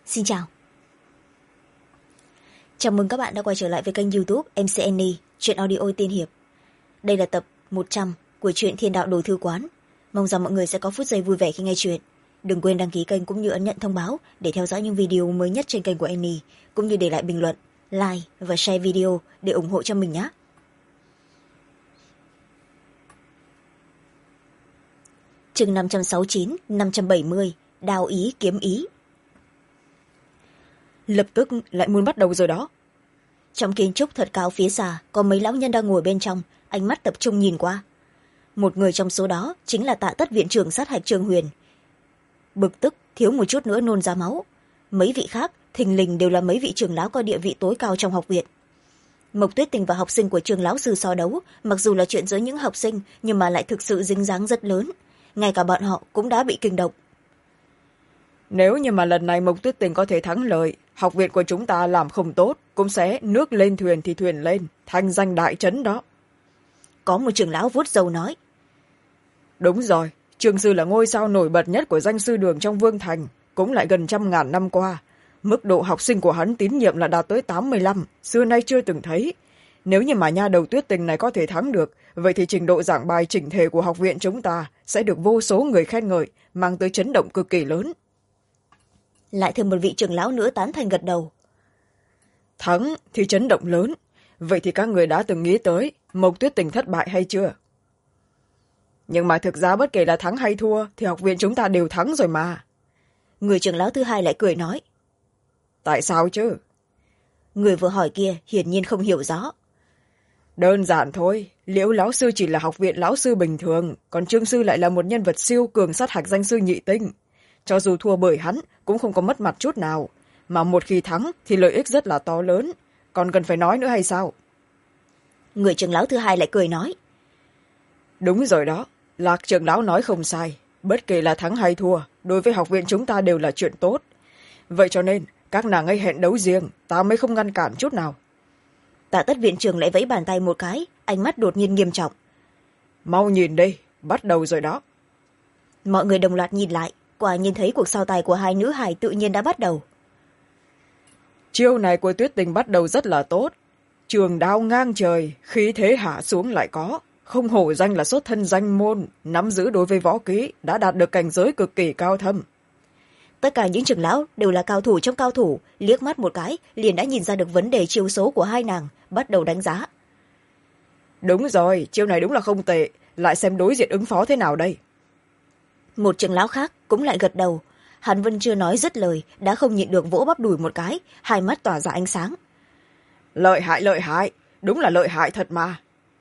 Xin chào. Chào mừng các bạn đã quay trở lại với kênh YouTube MC Annie, truyện audio tiên hiệp. Đây là tập 100 của truyện Thiên Đạo Đồ Thư Quán. Mong rằng mọi người sẽ có phút giây vui vẻ khi nghe truyện. Đừng quên đăng ký kênh cũng như ấn nhận thông báo để theo dõi những video mới nhất trên kênh của Annie, cũng như để lại bình luận, like và share video để ủng hộ cho mình nhé. Chương 569, 570, đao ý kiếm ý. Lập tức lại muốn bắt đầu rồi đó. Trong kiến trúc thật cao phía xa có mấy lão nhân đang ngồi bên trong, ánh mắt tập trung nhìn qua. Một người trong số đó chính là Tạ Tất viện trưởng sát hạch Trương Huyền. Bực tức thiếu một chút nữa nôn ra máu. Mấy vị khác thình lình đều là mấy vị trưởng lão có địa vị tối cao trong học viện. Mộc Tuyết Tình và học sinh của Trương lão sư so đấu, mặc dù là chuyện giữa những học sinh nhưng mà lại thực sự dính dáng rất lớn, ngay cả bọn họ cũng đã bị kinh động. Nếu như mà lần này Mộc Tuyết Tình có thể thắng lợi, học viện của chúng ta làm không tốt cũng sẽ nước lên thuyền thì thuyền lên, thanh danh đại trấn đó. Có một trưởng lão vuốt râu nói. Đúng rồi, Trương sư là ngôi sao nổi bật nhất của danh sư đường trong Vương Thành, cũng lại gần 100.000 năm qua. Mức độ học sinh của hắn tín nhiệm là đạt tới 85, xưa nay chưa từng thấy. Nếu như mà nha đầu Tuyết Tình này có thể thắng được, vậy thì trình độ giảng bài chỉnh thể của học viện chúng ta sẽ được vô số người khen ngợi, mang tới chấn động cực kỳ lớn. Lại thêm một vị trưởng lão nữa tán thành gật đầu. Thắng thì chấn động lớn. Vậy thì các người đã từng nghĩ tới Mộc Tuyết Tình thất bại hay chưa? Nhưng mà thực ra bất kể là thắng hay thua thì học viện chúng ta đều thắng rồi mà. Người trưởng lão thứ hai lại cười nói. Tại sao chứ? Người vừa hỏi kia hiển nhiên không hiểu rõ. Đơn giản thôi, Liễu lão sư chỉ là học viện lão sư bình thường, còn Trương sư lại là một nhân vật siêu cường sát hạch danh sư nhị tinh. Cho dù thua bởi hắn cũng không có mất mặt chút nào, mà một khi thắng thì lợi ích rất là to lớn, còn cần phải nói nữa hay sao? Người trưởng lão thứ hai lại cười nói. Đúng rồi đó, Lạc trưởng lão nói không sai, bất kể là thắng hay thua đối với học viện chúng ta đều là chuyện tốt. Vậy cho nên các nàng ấy hẹn đấu riêng, ta mới không ngăn cản chút nào. Tạ Tất viện trưởng lại vẫy bàn tay một cái, ánh mắt đột nhiên nghiêm trọng. Mau nhìn đây, bắt đầu rồi đó. Mọi người đồng loạt nhìn lại, quả nhìn thấy cuộc so tài của hai nữ hài tự nhiên đã bắt đầu. Chiêu này của Tuyết Tình bắt đầu rất là tốt. Trường đao ngang trời, khí thế hạ xuống lại có. Không hổ danh là xuất thân danh môn, nắm giữ đối với võ kỹ, đã đạt được cảnh giới cực kỳ cao thâm. Tất cả những trưởng lão đều là cao thủ trong cao thủ, liếc mắt một cái liền đã nhìn ra được vấn đề chiêu số của hai nàng, bắt đầu đánh giá. Đúng rồi, chiêu này đúng là không tệ, lại xem đối diện ứng phó thế nào đây. Một trưởng lão khác cũng lại gật đầu, hắn vẫn chưa nói dứt lời đã không nhịn được vỗ bắp đùi một cái, hai mắt tỏa ra ánh sáng. Lợi hại, đúng là lợi hại thật mà.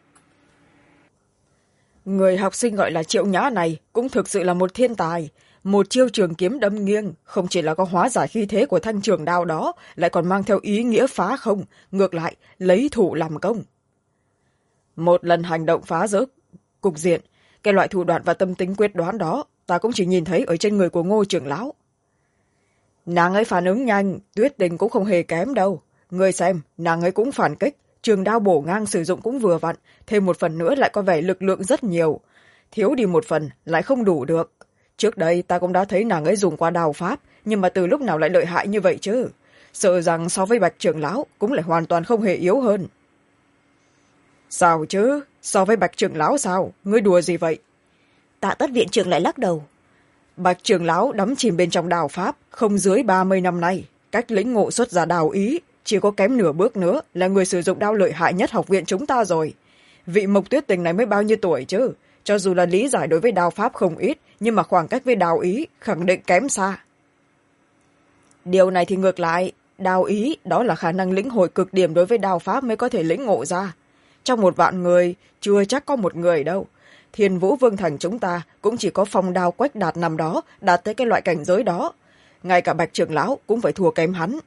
Người học sinh gọi là Triệu Nhã này cũng thực sự là một thiên tài. Một chiêu trường kiếm đâm nghiêng không chỉ là có hóa giải khí thế của thanh trường đao đó, lại còn mang theo ý nghĩa phá không, ngược lại lấy thủ làm công. Một lần hành động phá vỡ cục diện, cái loại thủ đoạn và tâm tính quyết đoán đó ta cũng chỉ nhìn thấy ở trên người của Ngô trưởng lão. Nàng ấy phản ứng nhanh, Tuyết Tình cũng không hề kém đâu. Người xem, nàng ấy cũng phản kích, trường đao bổ ngang sử dụng cũng vừa vặn, thêm một phần nữa lại có vẻ lực lượng rất nhiều. Thiếu đi một phần lại không đủ được. Trước đây ta cũng đã thấy nàng ấy dùng qua đao pháp, nhưng mà từ lúc nào lại lợi hại như vậy chứ? Sợ rằng so với Bạch trưởng lão cũng lại hoàn toàn không hề yếu hơn. Sao chứ? So với Bạch trưởng lão sao? Ngươi đùa gì vậy? Tạ Tất viện trưởng lại lắc đầu. Bạch trưởng lão đắm chìm bên trong đao pháp không dưới 30 năm nay, cách lĩnh ngộ xuất ra đao ý, chỉ có kém nửa bước nữa là người sử dụng đao lợi hại nhất học viện chúng ta rồi. Vị Mộc Tuyết Tình này mới bao nhiêu tuổi chứ? Cho dù là lý giải đối với đao pháp không ít, nhưng mà khoảng cách với đao ý khẳng định kém xa. Điều này thì ngược lại, đao ý đó là khả năng lĩnh hội cực điểm đối với đao pháp mới có thể lĩnh ngộ ra. Trong 1.000 người, chưa chắc có một người đâu. Thiên Vũ Vương Thành chúng ta cũng chỉ có Phong Đao Quách Đạt nằm đó, đạt tới cái loại cảnh giới đó. Ngay cả Bạch trưởng lão cũng phải thua kém hắn.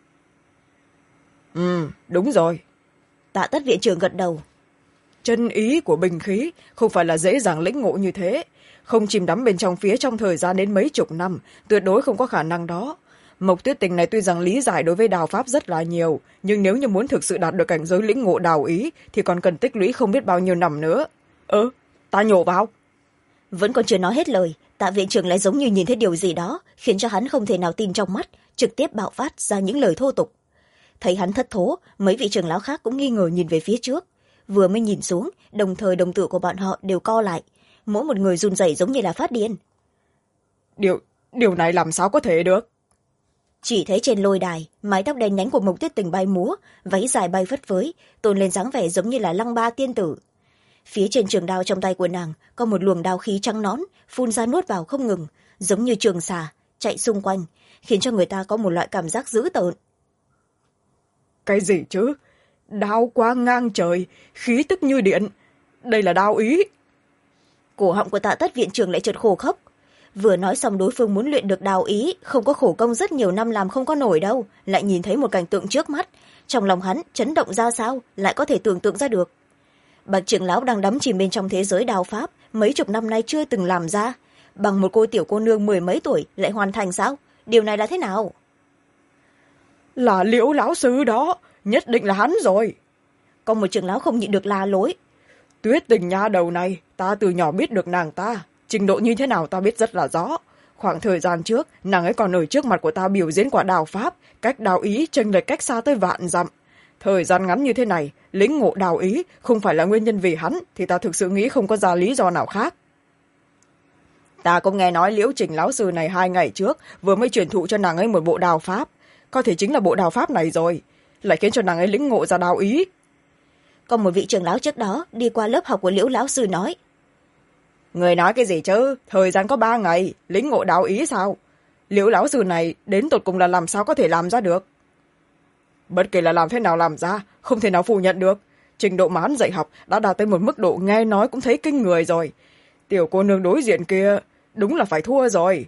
Đúng rồi. Tạ Tất viện trưởng gật đầu. Chân ý của binh khí không phải là dễ dàng lĩnh ngộ như thế. Không chìm đắm bên trong phía trong thời gian đến mấy chục năm, tuyệt đối không có khả năng đó. Mộc Tuyết Tình này tuy rằng lý giải đối với đao pháp rất là nhiều, nhưng nếu như muốn thực sự đạt được cảnh giới lĩnh ngộ đao ý thì còn cần tích lũy không biết bao nhiêu năm nữa. Ta nhổ vào. Vẫn còn chưa nói hết lời, Tạ viện trưởng lại giống như nhìn thấy điều gì đó khiến cho hắn không thể nào tin trong mắt, trực tiếp bạo phát ra những lời thô tục. Thấy hắn thất thố, mấy vị trưởng lão khác cũng nghi ngờ nhìn về phía trước. Vừa mới nhìn xuống, đồng thời đồng tử của bọn họ đều co lại, mỗi một người run rẩy giống như là phát điên. Điều này làm sao có thể được? Chỉ thấy trên lôi đài, mái tóc đen nhánh của Mộc Tuyết Tình bay múa, váy dài bay phất phới, tôn lên dáng vẻ giống như là lăng ba tiên tử. Phía trên trường đao trong tay của nàng có một luồng đao khí trắng nõn phun ra nuốt vào không ngừng, giống như trường xà chạy xung quanh, khiến cho người ta có một loại cảm giác dữ tợn. Cái gì chứ? Đao quang ngang trời, khí tức như điện. Đây là đao ý. Cổ họng của Tạ Tất viện trưởng lại chợt khô khốc. Vừa nói xong đối phương muốn luyện được đao ý, không có khổ công rất nhiều năm làm không có nổi đâu, lại nhìn thấy một cảnh tượng trước mắt, trong lòng hắn chấn động ra sao, lại có thể tưởng tượng ra được. Bạch trưởng lão đang đắm chìm bên trong thế giới đao pháp, mấy chục năm nay chưa từng làm ra, bằng một cô tiểu cô nương mười mấy tuổi lại hoàn thành sao? Điều này là thế nào? Là Liễu lão sư đó, nhất định là hắn rồi. Còn một trưởng lão không nhịn được la lối. Tuyết Tình nha đầu này, ta từ nhỏ biết được nàng ta, trình độ như thế nào ta biết rất là rõ. Khoảng thời gian trước, nàng ấy còn ở trước mặt của ta biểu diễn quả đao pháp, cách đao ý chênh lệch cách xa tới vạn dặm. Thời gian ngắn như thế này, lĩnh ngộ đao ý không phải là nguyên nhân vì hắn, thì ta thực sự nghĩ không có ra lý do nào khác. Ta cũng nghe nói Liễu Trình lão sư này 2 ngày trước vừa mới truyền thụ cho nàng ấy một bộ đao pháp, có thể chính là bộ đao pháp này rồi, lại khiến cho nàng ấy lĩnh ngộ ra đao ý. Còn một vị trưởng lão trước đó đi qua lớp học của Liễu lão sư nói. Người nói cái gì chứ? Thời gian có 3 ngày, lĩnh ngộ đao ý sao? Liễu lão sư này đến tột cùng là làm sao có thể làm ra được? Bất kể là làm thế nào làm ra, không thể nào phủ nhận được. Trình độ mà hắn dạy học đã đạt tới một mức độ nghe nói cũng thấy kinh người rồi. Tiểu cô nương đối diện kia đúng là phải thua rồi.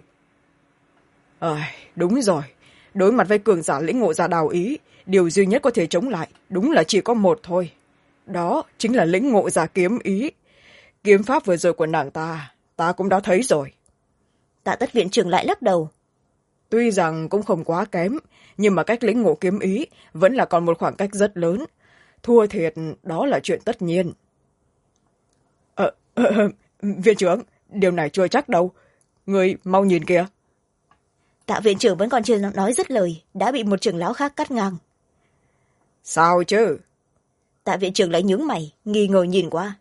Đúng rồi. Đối mặt với cường giả lĩnh ngộ ra đao ý, điều duy nhất có thể chống lại đúng là chỉ có một thôi. Đó chính là lĩnh ngộ ra kiếm ý. Kiếm pháp vừa rồi của nàng ta cũng đã thấy rồi. Tạ Tất viện trưởng lại lắc đầu. Tuy rằng cũng không quá kém, nhưng mà cách lĩnh ngộ kiếm ý vẫn là còn một khoảng cách rất lớn. Thua thiệt đó là chuyện tất nhiên. Viện trưởng, điều này chưa chắc đâu. Người mau nhìn kìa. Tạ viện trưởng vẫn còn chưa nói dứt lời, đã bị một trưởng lão khác cắt ngang. Sao chứ? Tạ viện trưởng lại nhướng mày, nghi ngờ nhìn qua.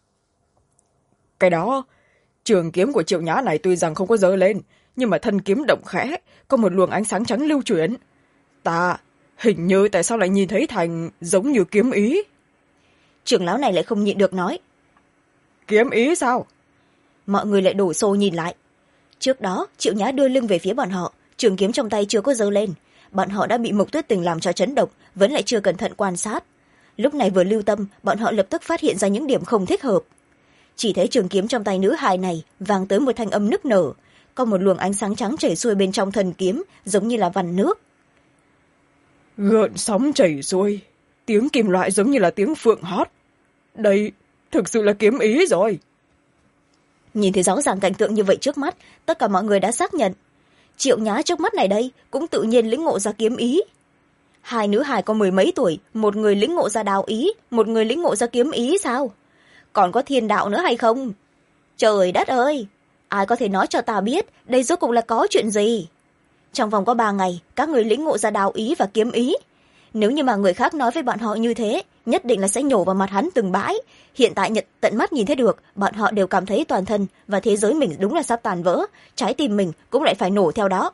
Cái đó, trường kiếm của Triệu Nhã này tuy rằng không có giơ lên, nhưng mà thân kiếm động khẽ, có một luồng ánh sáng trắng lưu chuyển. Ta hình như tại sao lại nhìn thấy thành giống như kiếm ý? Trưởng lão này lại không nhịn được nói. Kiếm ý sao? Mọi người lại đổ xô nhìn lại. Trước đó Triệu Nhã đưa lưng về phía bọn họ, trường kiếm trong tay chưa có giơ lên, bọn họ đã bị Mộc Tuyết Tình làm cho chấn động, vẫn lại chưa cẩn thận quan sát. Lúc này vừa lưu tâm, bọn họ lập tức phát hiện ra những điểm không thích hợp. Chỉ thấy trường kiếm trong tay nữ hài này vang tới một thanh âm nức nở, có một luồng ánh sáng trắng chảy xuôi bên trong thân kiếm, giống như là vằn nước. Gợn sóng chảy xuôi, tiếng kim loại giống như là tiếng phượng hót. Đây thực sự là kiếm ý rồi. Nhìn thấy rõ ràng cảnh tượng như vậy trước mắt, tất cả mọi người đã xác nhận Triệu Nhã trước mắt này đây cũng tự nhiên lĩnh ngộ ra kiếm ý. Hai nữ hài có 10 mấy tuổi, một người lĩnh ngộ ra đao ý, một người lĩnh ngộ ra kiếm ý sao? Còn có thiên đạo nữa hay không? Trời đất ơi, ai có thể nói cho ta biết đây rốt cuộc là có chuyện gì? Trong vòng có 3 ngày các người lĩnh ngộ ra đao ý và kiếm ý. Nếu như mà người khác nói với bọn họ như thế, nhất định là sẽ nhổ vào mặt hắn từng bãi. Hiện tại tận mắt nhìn thấy được, bọn họ đều cảm thấy toàn thân và thế giới mình đúng là sắp tàn vỡ, trái tim mình cũng lại phải nổ theo đó.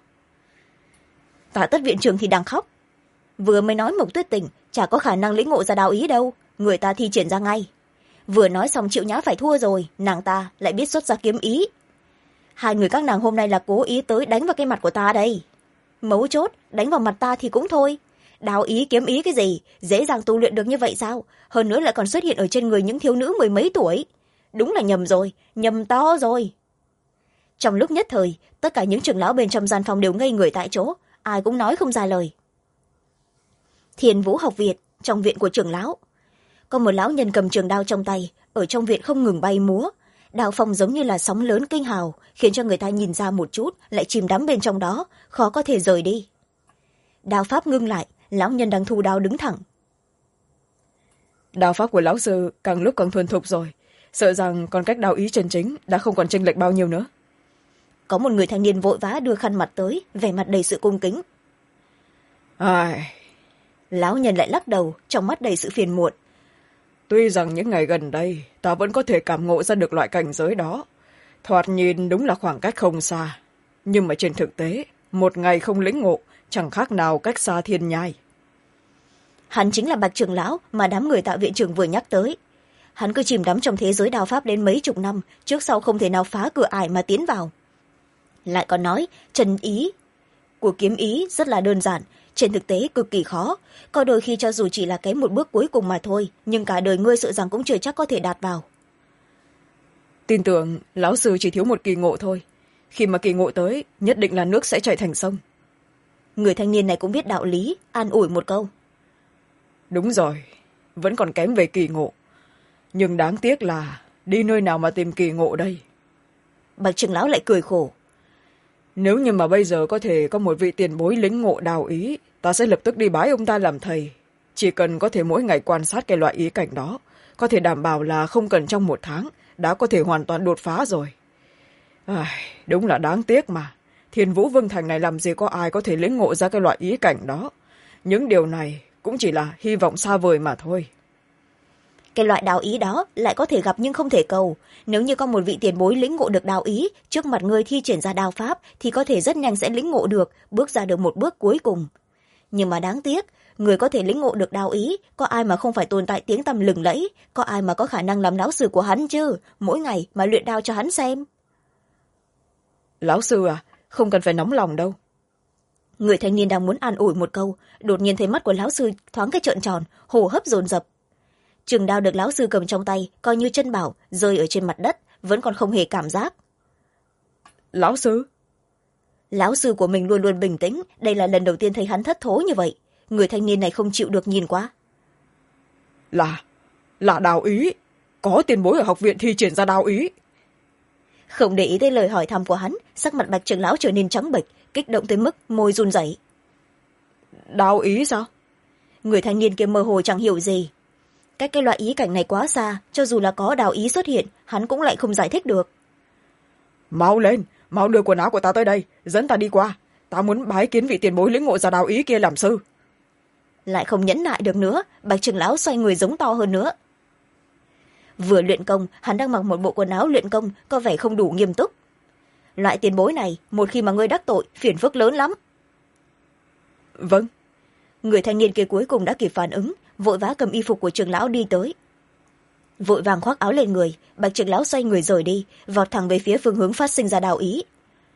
Tạ Tất viện trưởng thì đang khóc. Vừa mới nói Mộc Tuyết Tình chả có khả năng lĩnh ngộ ra đao ý đâu, người ta thi triển ra ngay. Vừa nói xong Triệu Nhã phải thua rồi, nàng ta lại biết xuất ra kiếm ý. Hai người các nàng hôm nay là cố ý tới đánh vào cái mặt của ta đây. Mấu chốt, đánh vào mặt ta thì cũng thôi. Đao ý kiếm ý cái gì, dễ dàng tu luyện được như vậy sao? Hơn nữa lại còn xuất hiện ở trên người những thiếu nữ 10 mấy tuổi. Đúng là nhầm rồi, nhầm to rồi. Trong lúc nhất thời, tất cả những trưởng lão bên trong gian phòng đều ngây người tại chỗ, ai cũng nói không ra lời. Thiên Vũ học viện, trong viện của trưởng lão. Có một lão nhân cầm trường đao trong tay, ở trong viện không ngừng bay múa. Đao phong giống như là sóng lớn kinh hào, khiến cho người ta nhìn ra một chút, lại chìm đắm bên trong đó, khó có thể rời đi. Đao pháp ngưng lại, lão nhân đang thu đao đứng thẳng. Đao pháp của lão sư càng lúc càng thuần thục rồi, sợ rằng còn cách đao ý chân chính đã không còn chênh lệch bao nhiêu nữa. có một người thanh niên vội vã đưa khăn mặt tới, vẻ mặt đầy sự cung kính. Ai... Lão nhân lại lắc đầu, trong mắt đầy sự phiền muộn. tuy rằng những ngày gần đây ta vẫn có thể cảm ngộ ra được loại cảnh giới đó, thoạt nhìn đúng là khoảng cách không xa, nhưng mà trên thực tế một ngày không lĩnh ngộ chẳng khác nào cách xa thiên nhai. Hắn chính là Bạch trưởng lão mà đám người Tạ viện trưởng vừa nhắc tới. Hắn cứ chìm đắm trong thế giới đao pháp đến mấy chục năm, trước sau không thể nào phá cửa ải mà tiến vào. Lại còn nói chân ý của kiếm ý rất là đơn giản, trên thực tế cực kỳ khó, có đôi khi cho dù chỉ là kém một bước cuối cùng mà thôi, nhưng cả đời ngươi sợ rằng cũng chưa chắc có thể đạt vào. Tin tưởng lão sư chỉ thiếu một kỳ ngộ thôi, khi mà kỳ ngộ tới nhất định là nước sẽ chảy thành sông. Người thanh niên này cũng biết đạo lý, an ủi một câu. Đúng rồi, vẫn còn kém về kỳ ngộ, nhưng đáng tiếc là đi nơi nào mà tìm kỳ ngộ đây. Bạch trưởng lão lại cười khổ. Nếu như mà bây giờ có thể có một vị tiền bối lĩnh ngộ đào ý, ta sẽ lập tức đi bái ông ta làm thầy. Chỉ cần có thể mỗi ngày quan sát cái loại ý cảnh đó, có thể đảm bảo là không cần trong một tháng đã có thể hoàn toàn đột phá rồi. Đúng là đáng tiếc mà, Thiên Vũ Vương Thành này làm gì có ai có thể lĩnh ngộ ra cái loại ý cảnh đó. Những điều này cũng chỉ là hy vọng xa vời mà thôi. Cái loại đạo ý đó lại có thể gặp nhưng không thể cầu. Nếu như có một vị tiền bối lĩnh ngộ được đạo ý, trước mặt người thi triển ra đao pháp thì có thể rất nhanh sẽ lĩnh ngộ được, bước ra được một bước cuối cùng. Nhưng mà đáng tiếc, người có thể lĩnh ngộ được đạo ý, có ai mà không phải tồn tại tiếng tăm lừng lẫy, có ai mà có khả năng làm lão sư của hắn chứ, mỗi ngày mà luyện đao cho hắn xem. Lão sư à, không cần phải nóng lòng đâu. Người thanh niên đang muốn an ủi một câu, đột nhiên thấy mắt của lão sư thoáng cái trợn tròn, hô hấp dồn dập. Trường đao được lão sư cầm trong tay coi như chân bảo, rơi ở trên mặt đất vẫn còn không hề cảm giác. Lão sư? Lão sư của mình luôn luôn bình tĩnh, đây là lần đầu tiên thấy hắn thất thố như vậy. Người thanh niên này không chịu được nhìn qua. Là đào ý, có tiền bối ở học viện thi triển ra đào ý. Không để ý tới lời hỏi thăm của hắn, sắc mặt Bạch trưởng lão trở nên trắng bệch, kích động tới mức môi run rẩy. Đào ý sao? Người thanh niên kia mơ hồ chẳng hiểu gì. Cách cái loại ý cảnh này quá xa, cho dù là có đào ý xuất hiện, hắn cũng lại không giải thích được. Mau lên, mau đưa quần áo của ta tới đây, dẫn ta đi qua. Ta muốn bái kiến vị tiền bối lĩnh ngộ ra đào ý kia làm sư. Lại không nhẫn nại được nữa, Bạch trưởng lão xoay người giống to hơn nữa. Vừa luyện công, hắn đang mặc một bộ quần áo luyện công, có vẻ không đủ nghiêm túc. Loại tiền bối này, một khi mà ngươi đắc tội, phiền phức lớn lắm. Vâng. Người thanh niên kia cuối cùng đã kịp phản ứng, vội vã cầm y phục của trưởng lão đi tới. Vội vàng khoác áo lên người, Bạch trưởng lão xoay người rời đi, vọt thẳng về phía phương hướng phát sinh ra đào ý.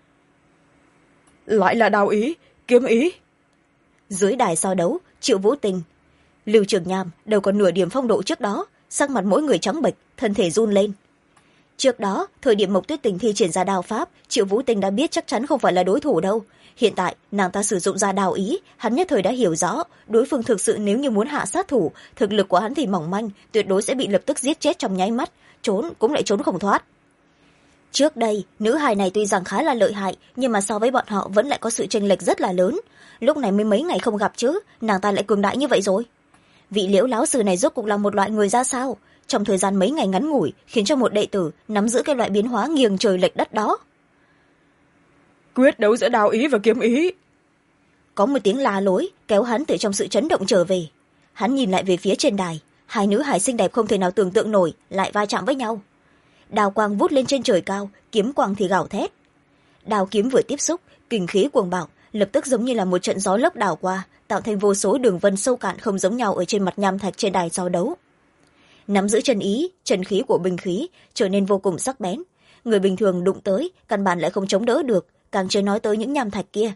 Lại là đào ý, kiếm ý. Dưới đài so đấu, Triệu Vũ Tình, Lưu Trường Nham đâu còn nửa điểm phong độ trước đó, sắc mặt mỗi người trắng bệch, thân thể run lên. Trước đó, thời điểm Mộc Tuyết Tình thi triển ra đao pháp, Triệu Vũ Tình đã biết chắc chắn không phải là đối thủ đâu. Hiện tại, nàng ta sử dụng ra đao ý, hắn nhất thời đã hiểu rõ, đối phương thực sự nếu như muốn hạ sát thủ, thực lực của hắn thì mỏng manh, tuyệt đối sẽ bị lập tức giết chết trong nháy mắt, trốn cũng lại trốn không thoát. Trước đây, nữ hài này tuy rằng khá là lợi hại, nhưng mà so với bọn họ vẫn lại có sự chênh lệch rất là lớn. Lúc này mới mấy ngày không gặp chứ, nàng ta lại cường đại như vậy rồi. Vị Liễu lão sư này rốt cuộc là một loại người ra sao? Trong thời gian mấy ngày ngắn ngủi, khiến cho một đệ tử nắm giữ cái loại biến hóa nghiêng trời lệch đất đó. Quyết đấu giữa đao ý và kiếm ý. Có một tiếng la lối kéo hắn từ trong sự chấn động trở về. Hắn nhìn lại về phía trên đài, hai nữ hài xinh đẹp không thể nào tưởng tượng nổi lại va chạm với nhau. Đào quang vút lên trên trời cao, kiếm quang thì gào thét. Đào kiếm vừa tiếp xúc, kình khí cuồng bạo, lập tức giống như là một trận gió lốc đảo qua, tạo thành vô số đường vân sâu cạn không giống nhau ở trên mặt nham thạch trên đài so đấu. Nắm giữ chân ý, chân khí của binh khí trở nên vô cùng sắc bén. Người bình thường đụng tới, căn bản lại không chống đỡ được, càng chưa nói tới những nham thạch kia.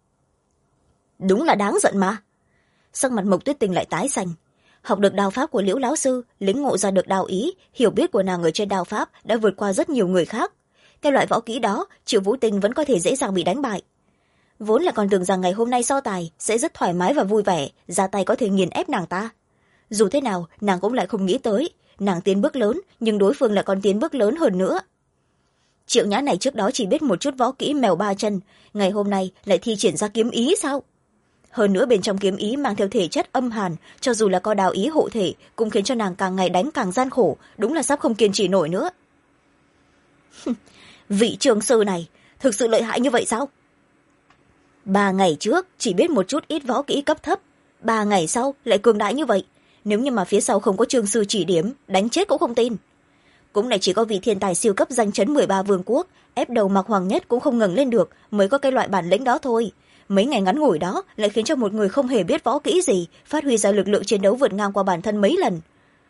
Đúng là đáng giận mà. Sắc mặt Mộc Tuyết Tình lại tái xanh. Học được đao pháp của Liễu lão sư, lĩnh ngộ ra được đao ý, hiểu biết của nàng ở trên đao pháp đã vượt qua rất nhiều người khác. Cái loại võ kỹ đó, Triệu Vũ Tình vẫn có thể dễ dàng bị đánh bại. Vốn là còn tưởng rằng ngày hôm nay so tài sẽ rất thoải mái và vui vẻ, ra tay có thể nghiền ép nàng ta. Dù thế nào, nàng cũng lại không nghĩ tới, nàng tiến bước lớn, nhưng đối phương lại còn tiến bước lớn hơn nữa. Triệu Nhã này trước đó chỉ biết một chút võ kỹ mèo ba chân, ngày hôm nay lại thi triển ra kiếm ý sao? Hơn nữa bên trong kiếm ý mang theo thể chất âm hàn, cho dù là có đào ý hộ thể, cũng khiến cho nàng càng ngày đánh càng gian khổ, đúng là sắp không kiên trì nổi nữa. Vị trường sư này, thực sự lợi hại như vậy sao? 3 ngày trước chỉ biết một chút ít võ kỹ cấp thấp, 3 ngày sau lại cường đại như vậy. Nếu như mà phía sau không có trương sư chỉ điểm, đánh chết cũng không tin. Cũng lại chỉ có vị thiên tài siêu cấp danh chấn 13 vương quốc, ép đầu Mạc Hoàng Nhất cũng không ngẩng lên được, mới có cái loại bản lĩnh đó thôi. Mấy ngày ngắn ngủi đó lại khiến cho một người không hề biết võ kỹ gì phát huy ra lực lượng chiến đấu vượt ngang qua bản thân mấy lần.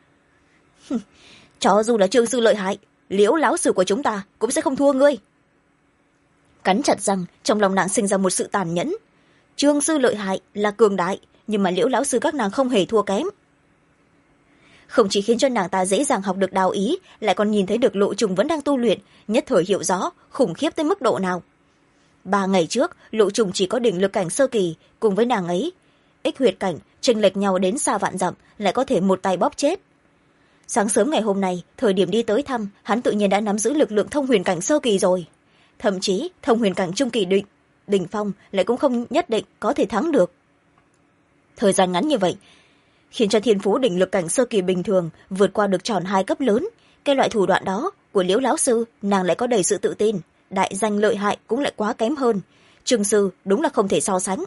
Cho dù là trương sư lợi hại, Liễu lão sư của chúng ta cũng sẽ không thua ngươi. Cắn chặt răng, trong lòng nàng sinh ra một sự tàn nhẫn. Trương sư lợi hại là cường đại, nhưng mà Liễu lão sư các nàng không hề thua kém. Không chỉ khiến cho nàng ta dễ dàng học được đao ý, lại còn nhìn thấy được Lộ Trùng vẫn đang tu luyện, nhất thời hiểu rõ khủng khiếp tới mức độ nào. 3 ngày trước, Lộ Trùng chỉ có đỉnh lực cảnh sơ kỳ, cùng với nàng ấy ích huyệt cảnh chênh lệch nhau đến xa vạn dặm, lại có thể một tay bóp chết. Sáng sớm ngày hôm nay, thời điểm đi tới thăm, hắn tự nhiên đã nắm giữ lực lượng thông huyền cảnh sơ kỳ rồi. Thậm chí thông huyền cảnh trung kỳ đỉnh phong lại cũng không nhất định có thể thắng được. Thời gian ngắn như vậy khiến cho thiên phú đỉnh lực cảnh sơ kỳ bình thường vượt qua được tròn 2 cấp lớn. Cái loại thủ đoạn đó của Liễu lão sư, nàng lại có đầy sự tự tin. Đại danh lợi hại cũng lại quá kém hơn. Trương sư đúng là không thể so sánh.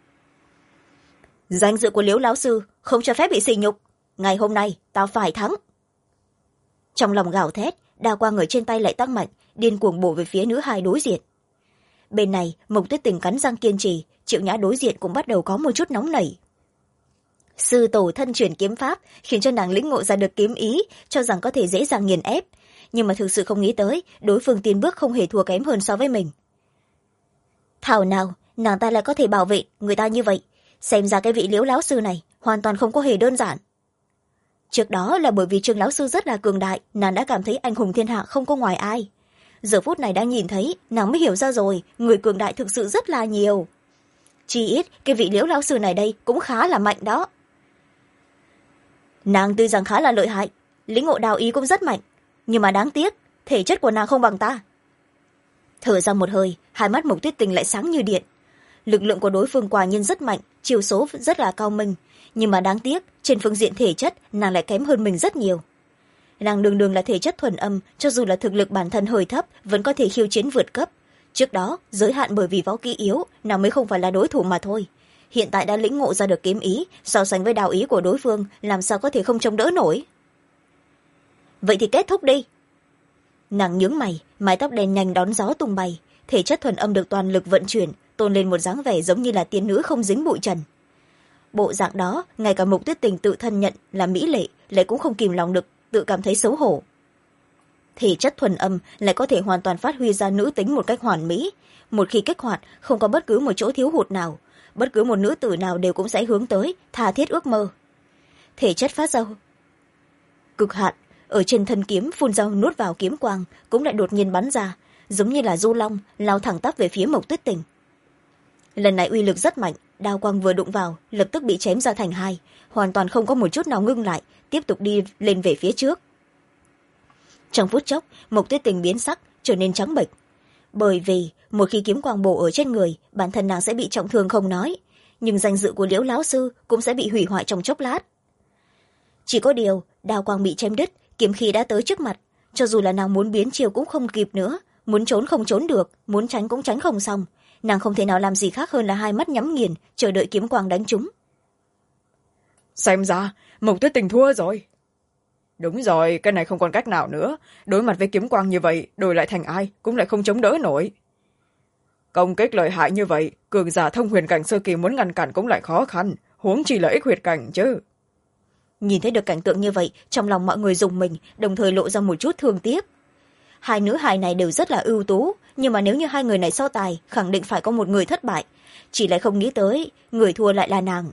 Danh dự của Liễu lão sư không cho phép bị sỉ nhục. Ngày hôm nay tao phải thắng. Trong lòng gào thét, đao quang ở trên tay lại tăng mạnh, điên cuồng bổ về phía nữ hài đối diện. Bên này Mộc Tuyết Tình cắn răng kiên trì, Triệu Nhã đối diện cũng bắt đầu có một chút nóng nảy. Sư tổ thân truyền kiếm pháp khiến cho nàng lĩnh ngộ ra được kiếm ý, cho rằng có thể dễ dàng nghiền ép, nhưng mà thực sự không nghĩ tới đối phương tiến bước không hề thua kém hơn so với mình. Thảo nào nàng ta lại có thể bảo vệ người ta như vậy, xem ra cái vị Liễu lão sư này hoàn toàn không có hề đơn giản. Trước đó là bởi vì Trương lão sư rất là cường đại, nàng đã cảm thấy anh hùng thiên hạ không có ngoài ai. Giờ phút này đang nhìn thấy, nàng mới hiểu ra rồi, người cường đại thực sự rất là nhiều. Chỉ ít cái vị Liễu lão sư này đây cũng khá là mạnh đó. Nàng tuy rằng khá là lợi hại, lĩnh ngộ đao ý cũng rất mạnh, nhưng mà đáng tiếc thể chất của nàng không bằng ta. Thở ra một hơi, hai mắt Mộc Tuyết Tình lại sáng như điện. Lực lượng của đối phương quả nhiên rất mạnh, chiêu số rất là cao minh, nhưng mà đáng tiếc trên phương diện thể chất nàng lại kém hơn mình rất nhiều. Nàng đường đường là thể chất thuần âm, cho dù là thực lực bản thân hơi thấp vẫn có thể khiêu chiến vượt cấp. Trước đó giới hạn bởi vì võ kỹ yếu, nàng mới không phải là đối thủ mà thôi. Hiện tại đã lĩnh ngộ ra được kiếm ý, so sánh với đao ý của đối phương, làm sao có thể không chống đỡ nổi. Vậy thì kết thúc đi. Nàng nhướng mày, mái tóc đen nhanh đón gió tung bay, thể chất thuần âm được toàn lực vận chuyển, tôn lên một dáng vẻ giống như là tiên nữ không dính bụi trần. Bộ dạng đó ngay cả Mộc Tuyết Tình tự thân nhận là mỹ lệ, lại cũng không kìm lòng được tự cảm thấy xấu hổ. Thể chất thuần âm lại có thể hoàn toàn phát huy ra nữ tính một cách hoàn mỹ, một khi kích hoạt không có bất cứ một chỗ thiếu hụt nào, bất cứ một nữ tử nào đều cũng sẽ hướng tới tha thiết ước mơ. Thể chất phát ra cực hạn ở trên thân kiếm phun ra nuốt vào kiếm quang cũng lại đột nhiên bắn ra, giống như là du long lao thẳng tắp về phía Mộc Tuyết Tình. Lần này uy lực rất mạnh, đao quang vừa đụng vào lập tức bị chém ra thành hai, hoàn toàn không có một chút nào ngưng lại, tiếp tục đi lên về phía trước. Trong phút chốc Mộc Tuyết Tình biến sắc trở nên trắng bệch, bởi vì một khi kiếm quang bổ ở trên người, bản thân nàng sẽ bị trọng thương không nói, nhưng danh dự của Liễu lão sư cũng sẽ bị hủy hoại trong chốc lát. Chỉ có điều đao quang bị chém đứt, kiếm khí đã tới trước mặt, cho dù là nàng muốn biến chiều cũng không kịp nữa, muốn trốn không trốn được, muốn tránh cũng tránh không xong. Nàng không thể nào làm gì khác hơn là hai mắt nhắm nghiền chờ đợi kiếm quang đánh trúng. Xem ra Mộc Tuyết Tình thua rồi. Đúng rồi, cái này không còn cách nào nữa, đối mặt với kiếm quang như vậy đổi lại thành ai cũng lại không chống đỡ nổi. Công kích lợi hại như vậy, cường giả thông huyền cảnh sơ kỳ muốn ngăn cản cũng lại khó khăn, huống chỉ là ích huyệt cảnh chứ. Nhìn thấy được cảnh tượng như vậy, trong lòng mọi người rùng mình, đồng thời lộ ra một chút thương tiếc. Hai nữ hài này đều rất là ưu tú, nhưng mà nếu như hai người này so tài khẳng định phải có một người thất bại, chỉ lại không nghĩ tới người thua lại là nàng.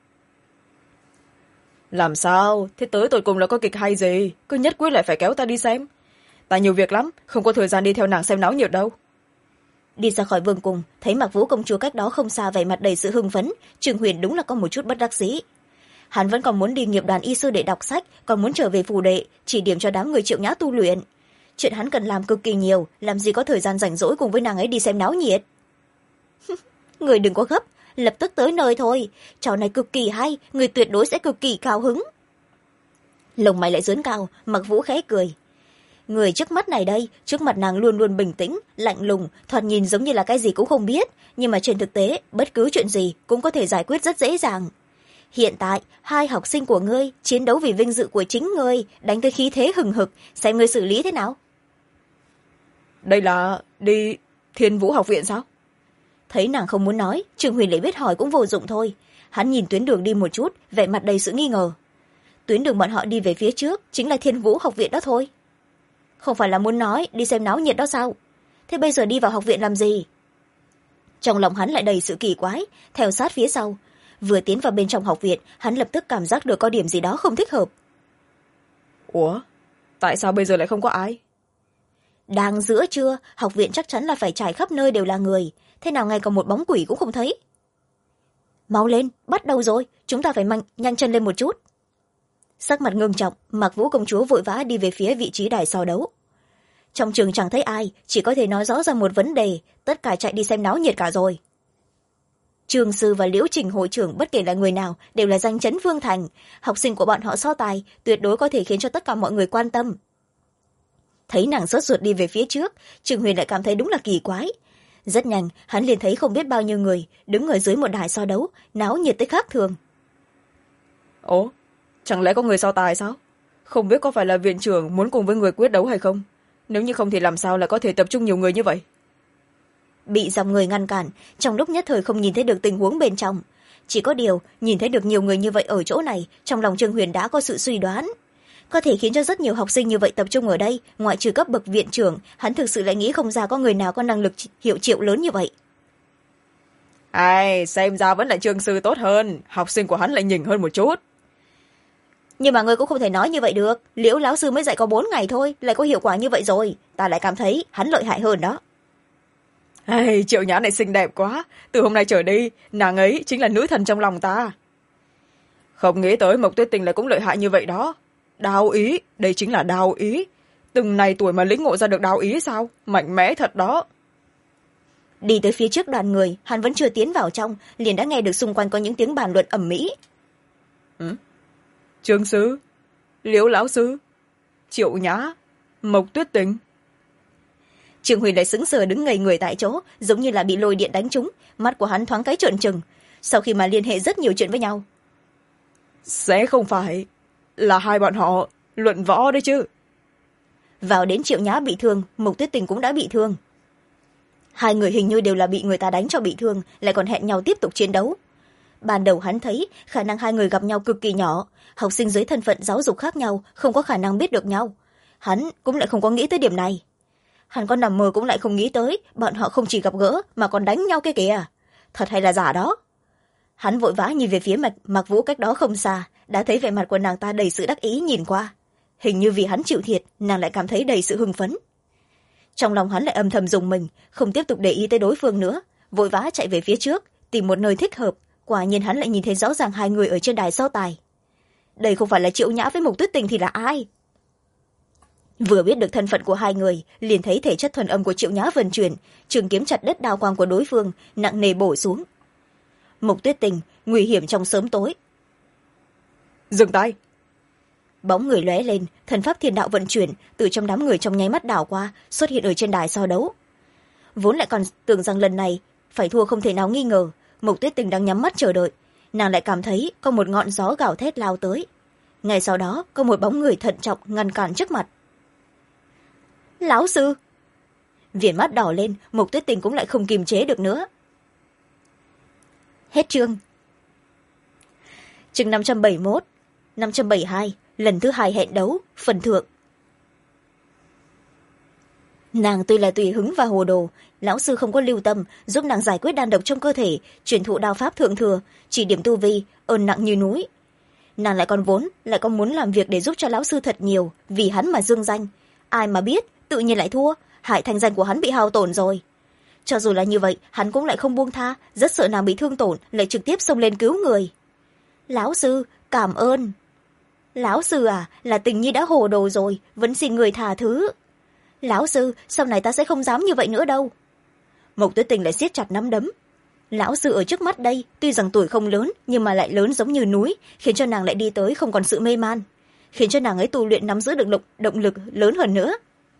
Làm sao? Thế tới tột cùng là có kịch hay gì? Cứ nhất quyết lại phải kéo ta đi xem. Ta nhiều việc lắm, không có thời gian đi theo nàng xem náo nhiệt đâu. Đi ra khỏi vương cung, thấy Mạc Vũ công chúa cách đó không xa vẻ mặt đầy sự hưng phấn, Trường Huyền đúng là có một chút bất đắc dĩ. Hắn vẫn còn muốn đi nghiệp đoàn y sư để đọc sách, còn muốn trở về phủ đệ chỉ điểm cho đám người Triệu Nhã tu luyện. Chuyện hắn cần làm cực kỳ nhiều, làm gì có thời gian rảnh rỗi cùng với nàng ấy đi xem náo nhiệt. Người đừng có gấp, lập tức tới nơi thôi, trò này cực kỳ hay, người tuyệt đối sẽ cực kỳ cao hứng. Lồng mày lại dướn cao, Mạc Vũ khẽ cười. người trước mắt này đây, trước mặt nàng luôn luôn bình tĩnh lạnh lùng, thoạt nhìn giống như là cái gì cũng không biết, nhưng mà trên thực tế bất cứ chuyện gì cũng có thể giải quyết rất dễ dàng. Hiện tại hai học sinh của ngươi chiến đấu vì vinh dự của chính ngươi, đánh tới khí thế hừng hực, xem ngươi xử lý thế nào. Đây là đi Thiên Vũ học viện sao? Thấy nàng không muốn nói, Trương Huyền lại biết hỏi cũng vô dụng thôi. Hắn nhìn tuyến đường đi một chút, vẻ mặt đầy sự nghi ngờ. Tuyến đường bọn họ đi về phía trước chính là Thiên Vũ học viện đó thôi. Không phải là muốn nói đi xem náo nhiệt đó sao? Thế bây giờ đi vào học viện làm gì? Trong lòng hắn lại đầy sự kỳ quái, theo sát phía sau. Vừa tiến vào bên trong học viện, hắn lập tức cảm giác được có điểm gì đó không thích hợp. Ủa, tại sao bây giờ lại không có ai? Đang giữa trưa, học viện chắc chắn là phải trải khắp nơi đều là người, thế nào ngay cả một bóng quỷ cũng không thấy. Mau lên, bắt đầu rồi, chúng ta phải nhanh chân lên một chút. Sắc mặt ngưng trọng, Mạc Vũ công chúa vội vã đi về phía vị trí đài so đấu. Trong trường chẳng thấy ai, chỉ có thể nói rõ ra một vấn đề, tất cả chạy đi xem náo nhiệt cả rồi. Trường sư và Liễu Trình hội trưởng bất kể là người nào đều là danh chấn Vương Thành, học sinh của bọn họ so tài tuyệt đối có thể khiến cho tất cả mọi người quan tâm. Thấy nàng sốt ruột đi về phía trước, Trường Huyền lại cảm thấy đúng là kỳ quái. Rất nhanh hắn liền thấy không biết bao nhiêu người đứng ở dưới một đài so đấu, náo nhiệt tới khác thường. Ồ, chẳng lẽ có người so tài sao? Không biết có phải là viện trưởng muốn cùng với người quyết đấu hay không? Nếu như không thì làm sao lại có thể tập trung nhiều người như vậy? Bị dòng người ngăn cản, trong lúc nhất thời không nhìn thấy được tình huống bên trong. Chỉ có điều nhìn thấy được nhiều người như vậy ở chỗ này, trong lòng Trương Huyền đã có sự suy đoán. Có thể khiến cho rất nhiều học sinh như vậy tập trung ở đây, ngoại trừ cấp bậc viện trưởng, hắn thực sự lại nghĩ không ra có người nào có năng lực hiệu triệu lớn như vậy. Ai, xem ra vẫn là Trương sư tốt hơn, học sinh của hắn lại nhỉnh hơn một chút. Nhưng mà ngươi cũng không thể nói như vậy được, Liễu lão sư mới dạy có 4 ngày thôi, lại có hiệu quả như vậy rồi, ta lại cảm thấy hắn lợi hại hơn đó. Ai, Triệu Nhã này xinh đẹp quá, từ hôm nay trở đi, nàng ấy chính là nữ thần trong lòng ta. Không nghĩ tới Mộc Tuyết Tình lại cũng lợi hại như vậy đó. Đao ý, đây chính là đao ý. Từng này tuổi mà lĩnh ngộ ra được đao ý sao? Mạnh mẽ thật đó. Đi tới phía trước đoàn người, hắn vẫn chưa tiến vào trong, liền đã nghe được xung quanh có những tiếng bàn luận ầm ĩ. Trương sư, Liễu lão sư, Triệu Nhã, Mộc Tuyết Tình. Trương Huyền lại sững sờ đứng ngây người tại chỗ, giống như là bị lôi điện đánh trúng, mắt của hắn thoáng cái trợn trừng, sau khi mà liên hệ rất nhiều chuyện với nhau. Sẽ không phải là hai bọn họ luận võ đấy chứ? Vào đến Triệu Nhã bị thương, Mộc Tuyết Tình cũng đã bị thương. Hai người hình như đều là bị người ta đánh cho bị thương, lại còn hẹn nhau tiếp tục chiến đấu. Ban đầu hắn thấy khả năng hai người gặp nhau cực kỳ nhỏ, học sinh dưới thân phận giáo dục khác nhau không có khả năng biết được nhau. Hắn cũng lại không có nghĩ tới điểm này. Hắn có nằm mơ cũng lại không nghĩ tới bọn họ không chỉ gặp gỡ mà còn đánh nhau kia kìa. Thật hay là giả đó? Hắn vội vã nhìn về phía mặt Mạc Vũ cách đó không xa, đã thấy vẻ mặt của nàng ta đầy sự đắc ý nhìn qua. Hình như vì hắn chịu thiệt, nàng lại cảm thấy đầy sự hưng phấn. Trong lòng hắn lại âm thầm dùng mình, không tiếp tục để ý tới đối phương nữa, vội vã chạy về phía trước, tìm một nơi thích hợp. Quả nhiên hắn lại nhìn thấy rõ ràng hai người ở trên đài so tài. Đây không phải là Triệu Nhã với Mộc Tuyết Tình thì là ai? Vừa biết được thân phận của hai người, liền thấy thể chất thuần âm của Triệu Nhã vận chuyển, trường kiếm chặt đứt đao quang của đối phương, nặng nề bổ xuống. Mộc Tuyết Tình, nguy hiểm trong sớm tối. Dừng tay. Bóng người lóe lên, thần pháp thiên đạo vận chuyển, từ trong đám người trong nháy mắt đảo qua, xuất hiện ở trên đài so đấu. Vốn lại còn tưởng rằng lần này phải thua không thể nào nghi ngờ, Mộc Tuyết Tình đang nhắm mắt chờ đợi, nàng lại cảm thấy có một ngọn gió gào thét lao tới. Ngay sau đó có một bóng người thận trọng ngăn cản trước mặt. Lão sư! Viền mắt đỏ lên, Mộc Tuyết Tình cũng lại không kiềm chế được nữa. Hết chương. Chương 571, 572, lần thứ 2 hẹn đấu, phần thượng. Nàng tuy là tùy hứng và hồ đồ, lão sư không có lưu tâm giúp nàng giải quyết đan độc trong cơ thể, truyền thụ đao pháp thượng thừa, chỉ điểm tu vi ơn nặng như núi. Nàng lại còn muốn làm việc để giúp cho lão sư thật nhiều, vì hắn mà dương danh. Ai mà biết tự nhiên lại thua, hại thanh danh của hắn bị hao tổn rồi. Cho dù là như vậy, hắn cũng lại không buông tha, rất sợ nàng bị thương tổn, lại trực tiếp xông lên cứu người. Lão sư, cảm ơn. Lão sư à, là Tình Nhi đã hồ đồ rồi, vẫn xin người tha thứ. Lão sư, sau này ta sẽ không dám như vậy nữa đâu. Mộc Tuyết Tình lại siết chặt nắm đấm. Lão sư ở trước mắt đây, tuy rằng tuổi không lớn, nhưng mà lại lớn giống như núi, khiến cho nàng lại đi tới không còn sự mê man, khiến cho nàng ấy tu luyện nắm giữ được động lực lớn hơn nữa.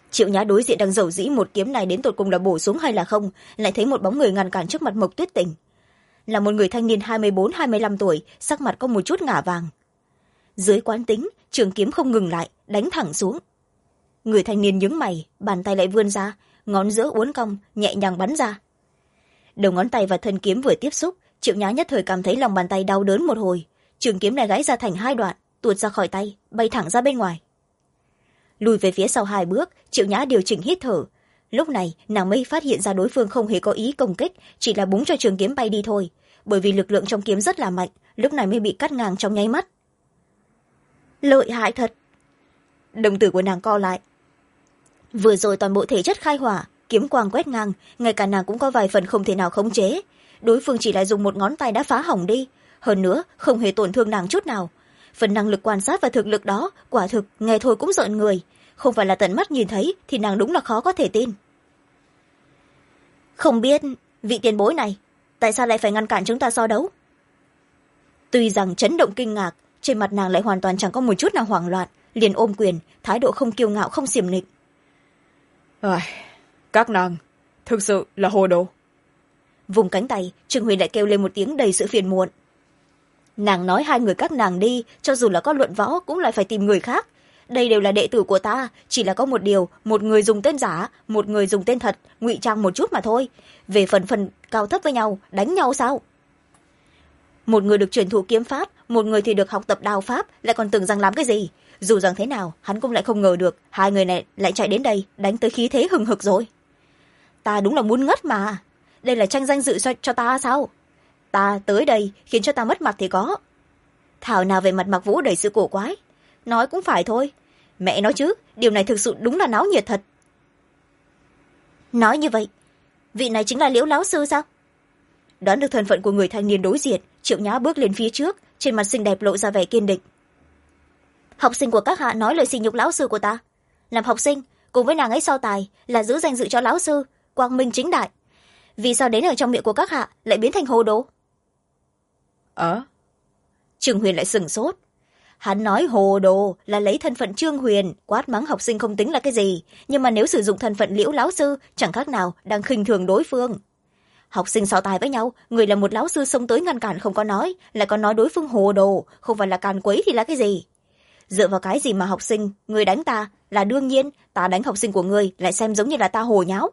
Triệu Nhã đối diện đang dầu dĩ một kiếm này đến tột cùng là bổ xuống hay là không, lại thấy một bóng người ngăn cản trước mặt Mộc Tuyết Tình. Là một người thanh niên 24-25 tuổi, sắc mặt có một chút ngả vàng. Dưới quán tính, trường kiếm không ngừng lại, đánh thẳng xuống. Người thanh niên nhướng mày, bàn tay lại vươn ra, ngón giữa uốn cong, nhẹ nhàng bắn ra. Đầu ngón tay và thân kiếm vừa tiếp xúc, Triệu Nhã nhất thời cảm thấy lòng bàn tay đau đớn một hồi. Trường kiếm này gãy ra thành hai đoạn, tuột ra khỏi tay, bay thẳng ra bên ngoài. Lùi về phía sau 2 bước, Triệu Nhã điều chỉnh hít thở. Lúc này nàng mới phát hiện ra đối phương không hề có ý công kích, chỉ là búng cho trường kiếm bay đi thôi, bởi vì lực lượng trong kiếm rất là mạnh, lúc này mới bị cắt ngang trong nháy mắt. Lợi hại thật. Đồng tử của nàng co lại. Vừa rồi toàn bộ thể chất khai hỏa, kiếm quang quét ngang, ngay cả nàng cũng có vài phần không thể nào khống chế. Đối phương chỉ là dùng một ngón tay đã phá hỏng đi, hơn nữa không hề tổn thương nàng chút nào. Phần năng lực quan sát và thực lực đó quả thực nghe thôi cũng rợn người, không phải là tận mắt nhìn thấy thì nàng đúng là khó có thể tin. Không biết vị tiền bối này tại sao lại phải ngăn cản chúng ta so đấu? Tuy rằng chấn động kinh ngạc, trên mặt nàng lại hoàn toàn chẳng có một chút nào hoảng loạn, liền ôm quyền, thái độ không kiêu ngạo không xiểm nịnh. Các nàng thực sự là hồ đồ. Vùng cánh tay, Trương Huyền lại kêu lên một tiếng đầy sự phiền muộn. Nàng nói 2 người các nàng đi, cho dù là có luận võ cũng lại phải tìm người khác. Đây đều là đệ tử của ta, chỉ là có một điều, một người dùng tên giả, một người dùng tên thật, ngụy trang một chút mà thôi. Về phần cao thấp với nhau, đánh nhau sao? Một người được truyền thụ kiếm pháp, một người thì được học tập đao pháp, lại còn tưởng rằng làm cái gì? Dù rằng thế nào, hắn cũng lại không ngờ được 2 người này lại chạy đến đây, đánh tới khí thế hừng hực rồi. Ta đúng là muốn ngất mà. Đây là tranh danh dự cho ta sao? Ta tới đây khiến cho ta mất mặt thì có. Thảo nào về mặt Mặc Vũ đầy sự cổ quái. Nói cũng phải thôi. Mẹ nói chứ, điều này thực sự đúng là náo nhiệt thật. Nói như vậy, vị này chính là Liễu lão sư sao? Đoán được thân phận của người thanh niên đối diện, Triệu Nhã bước lên phía trước, trên mặt xinh đẹp lộ ra vẻ kiên định. Học sinh của các hạ nói lời sỉ nhục lão sư của ta. Làm học sinh, cùng với nàng ấy so tài là giữ danh dự cho lão sư, quang minh chính đại. Vì sao đến ở trong miệng của các hạ lại biến thành hồ đồ? Trương Huyền lại sửng sốt. Hắn nói hồ đồ là lấy thân phận Trương Huyền, quát mắng học sinh không tính là cái gì, nhưng mà nếu sử dụng thân phận Liễu lão sư, chẳng khác nào đang khinh thường đối phương. Học sinh so tài với nhau, người là một lão sư xông tới ngăn cản không có nói, lại còn nói đối phương hồ đồ, không phải là càn quấy thì là cái gì? Dựa vào cái gì mà học sinh, người đánh ta là đương nhiên, ta đánh học sinh của người lại xem giống như là ta hồ nháo.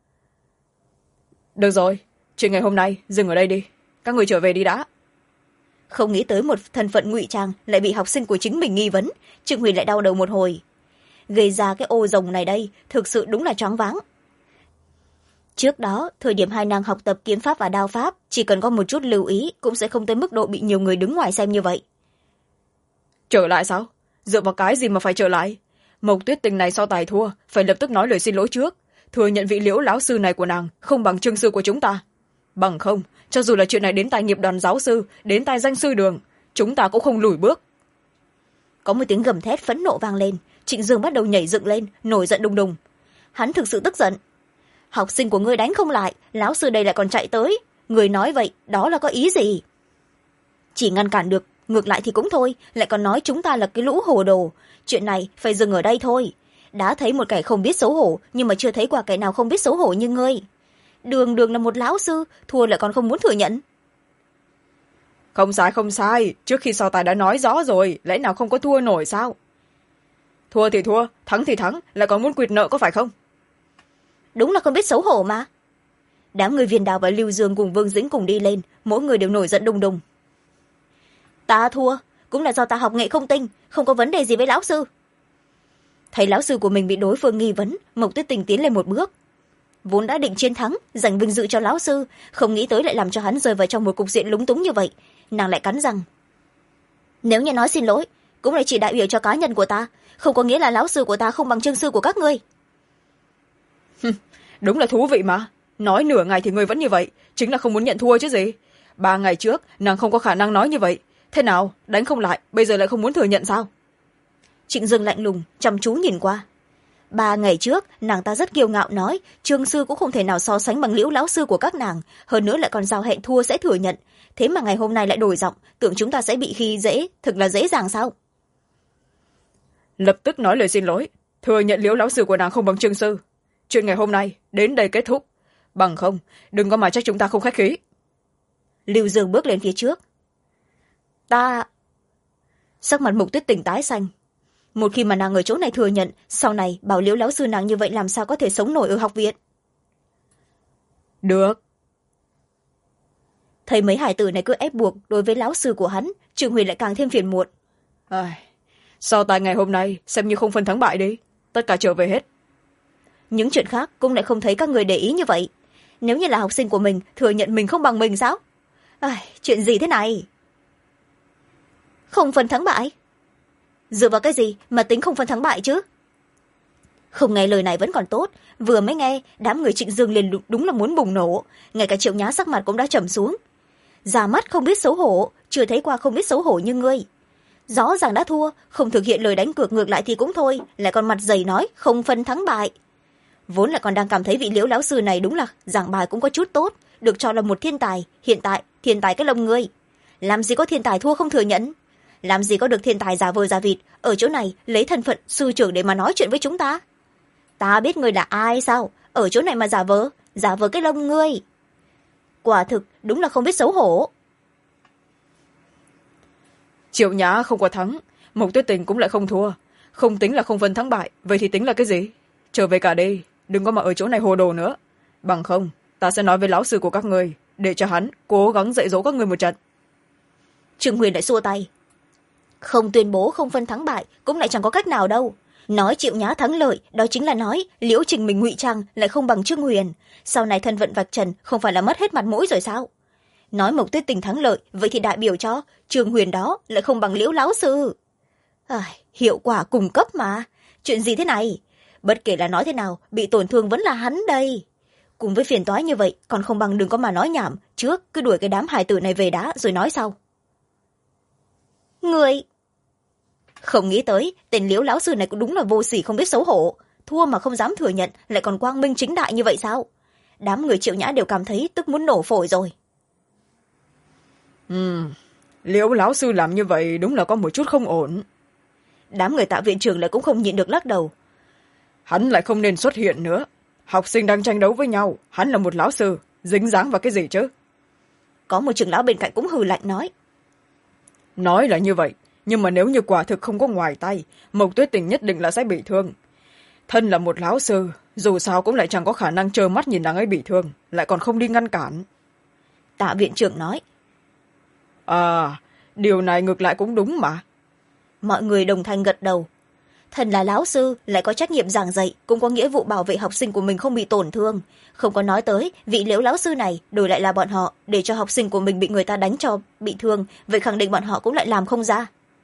Được rồi, chuyện ngày hôm nay dừng ở đây đi, các người trở về đi đã. Không nghĩ tới một thân phận ngụy trang lại bị học sinh của chính mình nghi vấn, Trương Huyền lại đau đầu một hồi. Gây ra cái ô rồng này đây thực sự đúng là choáng váng. Trước đó, thời điểm 2 nàng học tập kiếm pháp và đao pháp, chỉ cần có một chút lưu ý cũng sẽ không tới mức độ bị nhiều người đứng ngoài xem như vậy. Trở lại sao? Dựa vào cái gì mà phải trở lại? Mộc Tuyết Tình này so tài thua, phải lập tức nói lời xin lỗi trước, thừa nhận vị Liễu lão sư này của nàng không bằng Trương sư của chúng ta. Bằng không, cho dù là chuyện này đến tai nghiệp đoàn giáo sư, đến tai danh sư đường, chúng ta cũng không lùi bước. Có một tiếng gầm thét phẫn nộ vang lên, Trịnh Dương bắt đầu nhảy dựng lên, nổi giận đùng đùng. Hắn thực sự tức giận. Học sinh của ngươi đánh không lại, lão sư đây lại còn chạy tới, người nói vậy đó là có ý gì? Chỉ ngăn cản được, ngược lại thì cũng thôi, lại còn nói chúng ta là cái lũ hồ đồ. Chuyện này phải dừng ở đây thôi. Đã thấy một kẻ không biết xấu hổ, nhưng mà chưa thấy qua kẻ nào không biết xấu hổ như ngươi. Đường đường là một lão sư, thua lại còn không muốn thừa nhận. Không sai, trước khi so tài đã nói rõ rồi, lẽ nào không có thua nổi sao? Thua thì thua, thắng thì thắng, lại còn muốn quỵt nợ có phải không? Đúng là không biết xấu hổ mà. Đám người Viên Đào và Lưu Dương cùng Vương Dĩnh cùng đi lên, mỗi người đều nổi giận đùng đùng. Ta thua, cũng là do ta học nghệ không tinh, không có vấn đề gì với lão sư. Thấy lão sư của mình bị đối phương nghi vấn, Mộc Tuyết Tình tiến lên một bước. Vốn đã định chiến thắng, giành vinh dự cho lão sư, không nghĩ tới lại làm cho hắn rơi vào trong một cục diện lúng túng như vậy. Nàng lại cắn răng. Nếu như nói xin lỗi, cũng là chỉ đại biểu cho cá nhân của ta, không có nghĩa là lão sư của ta không bằng Trương sư của các ngươi. Đúng là thú vị mà. Nói nửa ngày thì ngươi vẫn như vậy, chính là không muốn nhận thua chứ gì. 3 ngày trước, nàng không có khả năng nói như vậy. Thế nào, đánh không lại, bây giờ lại không muốn thừa nhận sao? Trịnh Dương lạnh lùng, chăm chú nhìn qua. 3 ngày trước, nàng ta rất kiêu ngạo nói, Trương sư cũng không thể nào so sánh bằng Liễu lão sư của các nàng, hơn nữa lại còn giao hẹn thua sẽ thừa nhận. Thế mà ngày hôm nay lại đổi giọng, tưởng chúng ta sẽ bị khi dễ, thực là dễ dàng sao? Lập tức nói lời xin lỗi, thừa nhận liễu lão sư của nàng không bằng trương sư. Chuyện ngày hôm nay đến đây kết thúc, bằng không đừng có mà trách chúng ta không khách khí. Lưu Dương bước lên phía trước. Ta... Sắc mặt Mục Tuyết Tình tái xanh. Một khi mà nàng ở chỗ này thừa nhận, sau này bảo liễu lão sư nàng như vậy làm sao có thể sống nổi ở học viện. Được. Thấy mấy hải tử này cứ ép buộc đối với lão sư của hắn, Trương Huyền lại càng thêm phiền muộn. So tài ngày hôm nay xem như không phân thắng bại đi, tất cả trở về hết. Những chuyện khác cũng lại không thấy các người để ý như vậy. Nếu như là học sinh của mình thừa nhận mình không bằng mình sao? Chuyện gì thế này? Không phân thắng bại? Dựa vào cái gì mà tính không phân thắng bại chứ? Không nghe lời này vẫn còn tốt, vừa mới nghe đám người Trịnh Dương liền đúng là muốn bùng nổ. Ngay cả Triệu Nhã sắc mặt cũng đã trầm xuống. Già mắt không biết xấu hổ, chưa thấy qua không biết xấu hổ như ngươi. Rõ ràng đã thua, không thực hiện lời đánh cược ngược lại thì cũng thôi, lại còn mặt dày nói không phân thắng bại. Vốn lại còn đang cảm thấy vị liễu lão sư này đúng là giảng bài cũng có chút tốt, được cho là một thiên tài. Hiện tại thiên tài cái lông ngươi, làm gì có thiên tài thua không thừa nhận, làm gì có được thiên tài giả vờ giả vịt ở chỗ này lấy thân phận sư trưởng để mà nói chuyện với chúng ta. Ta biết ngươi là ai sao, ở chỗ này mà giả vờ cái lông ngươi. Quả thực đúng là không biết xấu hổ. Triệu Nhã không có thắng, Mộc Tuyết Tình cũng lại không thua, không tính là không phân thắng bại, vậy thì tính là cái gì? Trở về cả đi, đừng có mà ở chỗ này hồ đồ nữa, bằng không ta sẽ nói với lão sư của các ngươi để cho hắn cố gắng dạy dỗ các ngươi một trận. Trương Huyền lại xua tay. Không tuyên bố không phân thắng bại cũng lại chẳng có cách nào đâu. Nói Triệu Nhã thắng lợi đó chính là nói liễu trình mình ngụy trang lại không bằng Trương Huyền, sau này thân phận vạch trần không phải là mất hết mặt mũi rồi sao? Nói Mộc Tuyết Tình thắng lợi vậy thì đại biểu cho Trương Huyền đó lại không bằng liễu lão sư. Hiệu quả cùng cấp mà, chuyện gì thế này? Bất kể là nói thế nào bị tổn thương vẫn là hắn đây. Cùng với phiền toái như vậy còn không bằng đừng có mà nói nhảm, trước cứ đuổi cái đám hài tử này về đá rồi nói sau. Người không nghĩ tới tên liễu lão sư này cũng đúng là vô sỉ không biết xấu hổ, thua mà không dám thừa nhận lại còn quang minh chính đại như vậy sao? Đám người Triệu Nhã đều cảm thấy tức muốn nổ phổi rồi. Liễu lão sư làm như vậy đúng là có một chút không ổn. Đám người Tạ viện trưởng lại cũng không nhịn được lắc đầu. Hắn lại không nên xuất hiện nữa, học sinh đang tranh đấu với nhau, hắn là một lão sư, dính dáng vào cái gì chứ? Có một trưởng lão bên cạnh cũng hừ lạnh nói là như vậy, nhưng mà nếu như quả thực không có ngoài tay, Mộc Tuyết Tình nhất định là sẽ bị thương. Thân là một lão sư, dù sao cũng lại chẳng có khả năng trơ mắt nhìn nàng ấy bị thương, lại còn không đi ngăn cản. Tạ viện trưởng nói. Điều này ngược lại cũng đúng mà. Mọi người đồng thanh gật đầu. Thần là lão sư lại có trách nhiệm giảng dạy, cũng có nghĩa vụ bảo vệ học sinh của mình không bị tổn thương. Không có nói tới vị liễu lão sư này đổi lại là bọn họ để cho học sinh của mình bị người ta đánh cho bị thương, vậy khẳng định bọn họ cũng lại làm không ra.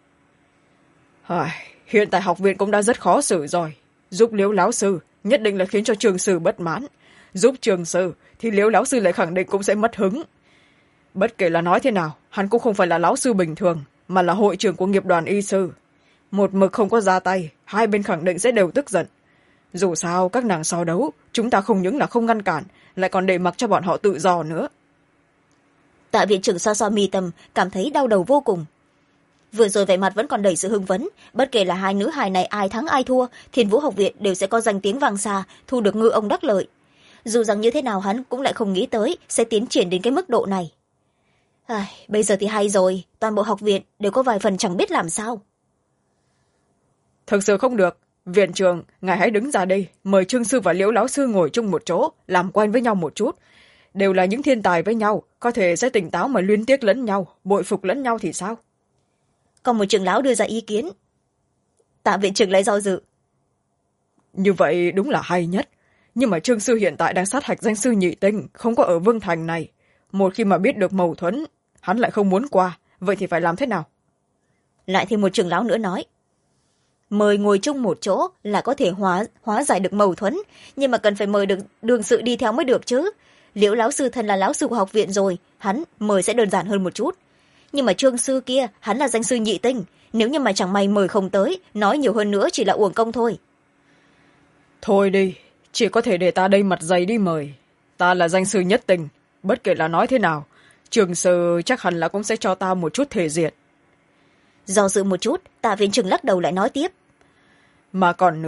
Hiện tại học viện cũng đã rất khó xử rồi, giúp liễu lão sư nhất định là khiến cho trường sư bất mãn, giúp trường sư thì liễu lão sư lại khẳng định cũng sẽ mất hứng. Bất kể là nói thế nào, hắn cũng không phải là lão sư bình thường mà là hội trưởng của nghiệp đoàn y sư. Một mực không có ra tay, hai bên khẳng định sẽ đều tức giận. Dù sao các nàng so đấu, chúng ta không những là không ngăn cản, lại còn để mặc cho bọn họ tự do nữa. Tạ viện trưởng so mi tâm, cảm thấy đau đầu vô cùng. Vừa rồi vẻ mặt vẫn còn đầy sự hưng phấn, bất kể là hai nữ hài này ai thắng ai thua, Thiên Vũ học viện đều sẽ có danh tiếng vang xa, thu được ngư ông đắc lợi. Dù rằng như thế nào hắn cũng lại không nghĩ tới sẽ tiến triển đến cái mức độ này. Bây giờ thì hay rồi, toàn bộ học viện đều có vài phần chẳng biết làm sao. Thực sự không được, viện trưởng, ngài hãy đứng ra đây, mời Trương sư và Liễu lão sư ngồi chung một chỗ, làm quen với nhau một chút. Đều là những thiên tài với nhau, có thể sẽ tỉnh táo mà luyến tiếc lẫn nhau, bội phục lẫn nhau thì sao? Còn một trưởng lão đưa ra ý kiến. Tạ viện trưởng lại do dự. Như vậy đúng là hay nhất, nhưng mà Trương sư hiện tại đang sát hạch danh sư nhị tinh, không có ở Vương Thành này. Một khi mà biết được mâu thuẫn, hắn lại không muốn qua, vậy thì phải làm thế nào? Lại thêm một trưởng lão nữa nói. Mời ngồi chung một chỗ là có thể hóa giải được mâu thuẫn, nhưng mà cần phải mời được đương sự đi theo mới được chứ. Liễu lão sư thân là lão sư của học viện rồi, hắn mời sẽ đơn giản hơn một chút. Nhưng mà Trương sư kia, hắn là danh sư nhị tinh, nếu như mà chẳng may mời không tới, nói nhiều hơn nữa chỉ là uổng công thôi. Thôi đi, chỉ có thể để ta đây mặt dày đi mời. Ta là danh sư nhất tinh, bất kể là nói thế nào, Trương sư chắc hẳn là cũng sẽ cho ta một chút thể diện. Do dự một chút, Tạ viện trưởng lắc đầu lại nói tiếp. Mà còn nữa,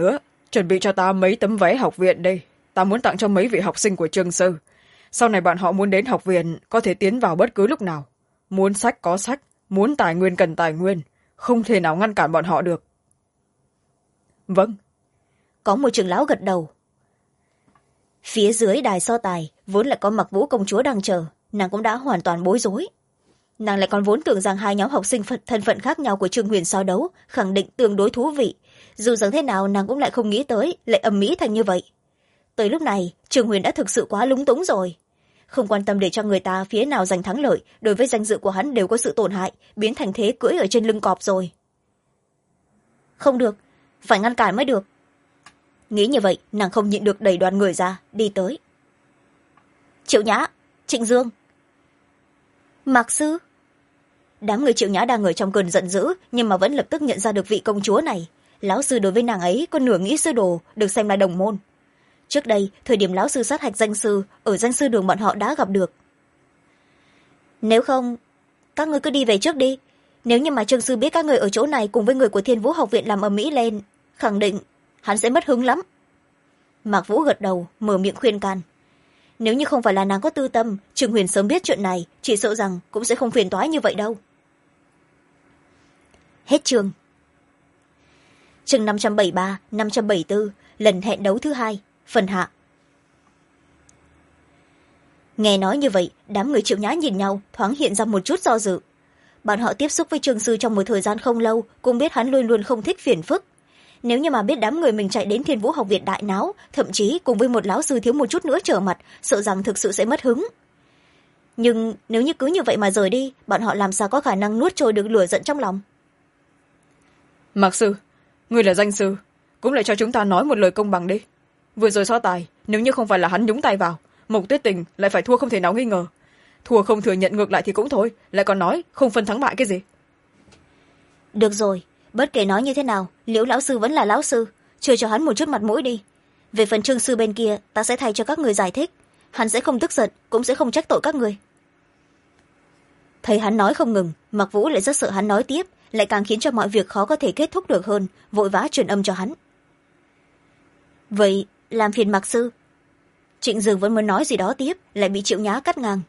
chuẩn bị cho ta mấy tấm vé học viện đây, ta muốn tặng cho mấy vị học sinh của trường sư. Sau này bạn họ muốn đến học viện có thể tiến vào bất cứ lúc nào, muốn sách có sách, muốn tài nguyên cần tài nguyên, không thể nào ngăn cản bọn họ được. Vâng. Có một trưởng lão gật đầu. Phía dưới đài so tài vốn lại có Mặc Vũ công chúa đang chờ, nàng cũng đã hoàn toàn bối rối. Nàng lại còn vốn tưởng rằng hai nhóm học sinh thân phận khác nhau của Trương Huyền so đấu khẳng định tương đối thú vị, dù rằng thế nào nàng cũng lại không nghĩ tới lại ầm ĩ thành như vậy. Tới lúc này Trương Huyền đã thực sự quá lúng túng rồi, không quan tâm để cho người ta phía nào giành thắng lợi, đối với danh dự của hắn đều có sự tổn hại, biến thành thế cưỡi ở trên lưng cọp rồi. Không được, phải ngăn cản mới được. Nghĩ như vậy nàng không nhịn được đẩy đoàn người ra đi tới. Triệu Nhã, Trịnh Dương, Mạc sư. Đám người Triệu Nhã đang ở trong cơn giận dữ, nhưng mà vẫn lập tức nhận ra được vị công chúa này. Lão sư đối với nàng ấy có nửa nghĩ sư đồ, được xem là đồng môn. Trước đây thời điểm lão sư sát hạch danh sư, ở danh sư đường bọn họ đã gặp được. Nếu không, các ngươi cứ đi về trước đi. Nếu như mà Trương sư biết các người ở chỗ này cùng với người của Thiên Vũ học viện làm ầm ĩ lên, khẳng định hắn sẽ mất hứng lắm. Mạc Vũ gật đầu mở miệng khuyên can. Nếu như không phải là nàng có tư tâm, Trương Huyền sớm biết chuyện này, chỉ sợ rằng cũng sẽ không phiền toái như vậy đâu. Hết chương. Chương 573, 574, lần hẹn đấu thứ hai, phần hạ. Nghe nói như vậy, đám người Triệu Nhã nhìn nhau, thoáng hiện ra một chút do dự. Bọn họ tiếp xúc với Trương sư trong một thời gian không lâu, cũng biết hắn luôn luôn không thích phiền phức. Nếu như mà biết đám người mình chạy đến Thiên Vũ học viện đại náo, thậm chí cùng với một lão sư thiếu một chút nữa trở mặt, sợ rằng thực sự sẽ mất hứng. Nhưng nếu như cứ như vậy mà rời đi, bọn họ làm sao có khả năng nuốt trôi được lửa giận trong lòng. Mạc sư, ngươi là danh sư, cũng lại cho chúng ta nói một lời công bằng đi. Vừa rồi so tài, nếu như không phải là hắn nhúng tay vào, Mộc Tuyết Tình lại phải thua không thể nào nghi ngờ. Thua không thừa nhận ngược lại thì cũng thôi, lại còn nói không phân thắng bại cái gì. Được rồi, bất kể nói như thế nào, Liễu lão sư vẫn là lão sư, chưa cho hắn một chút mặt mũi đi. Về phần Trương sư bên kia, ta sẽ thay cho các người giải thích, hắn sẽ không tức giận, cũng sẽ không trách tội các người. Thấy hắn nói không ngừng, Mạc Vũ lại rất sợ hắn nói tiếp, lại càng khiến cho mọi việc khó có thể kết thúc được hơn, vội vã truyền âm cho hắn. Vậy làm phiền Mạc sư. Trịnh Dương vẫn muốn nói gì đó tiếp, lại bị Triệu Nhã cắt ngang.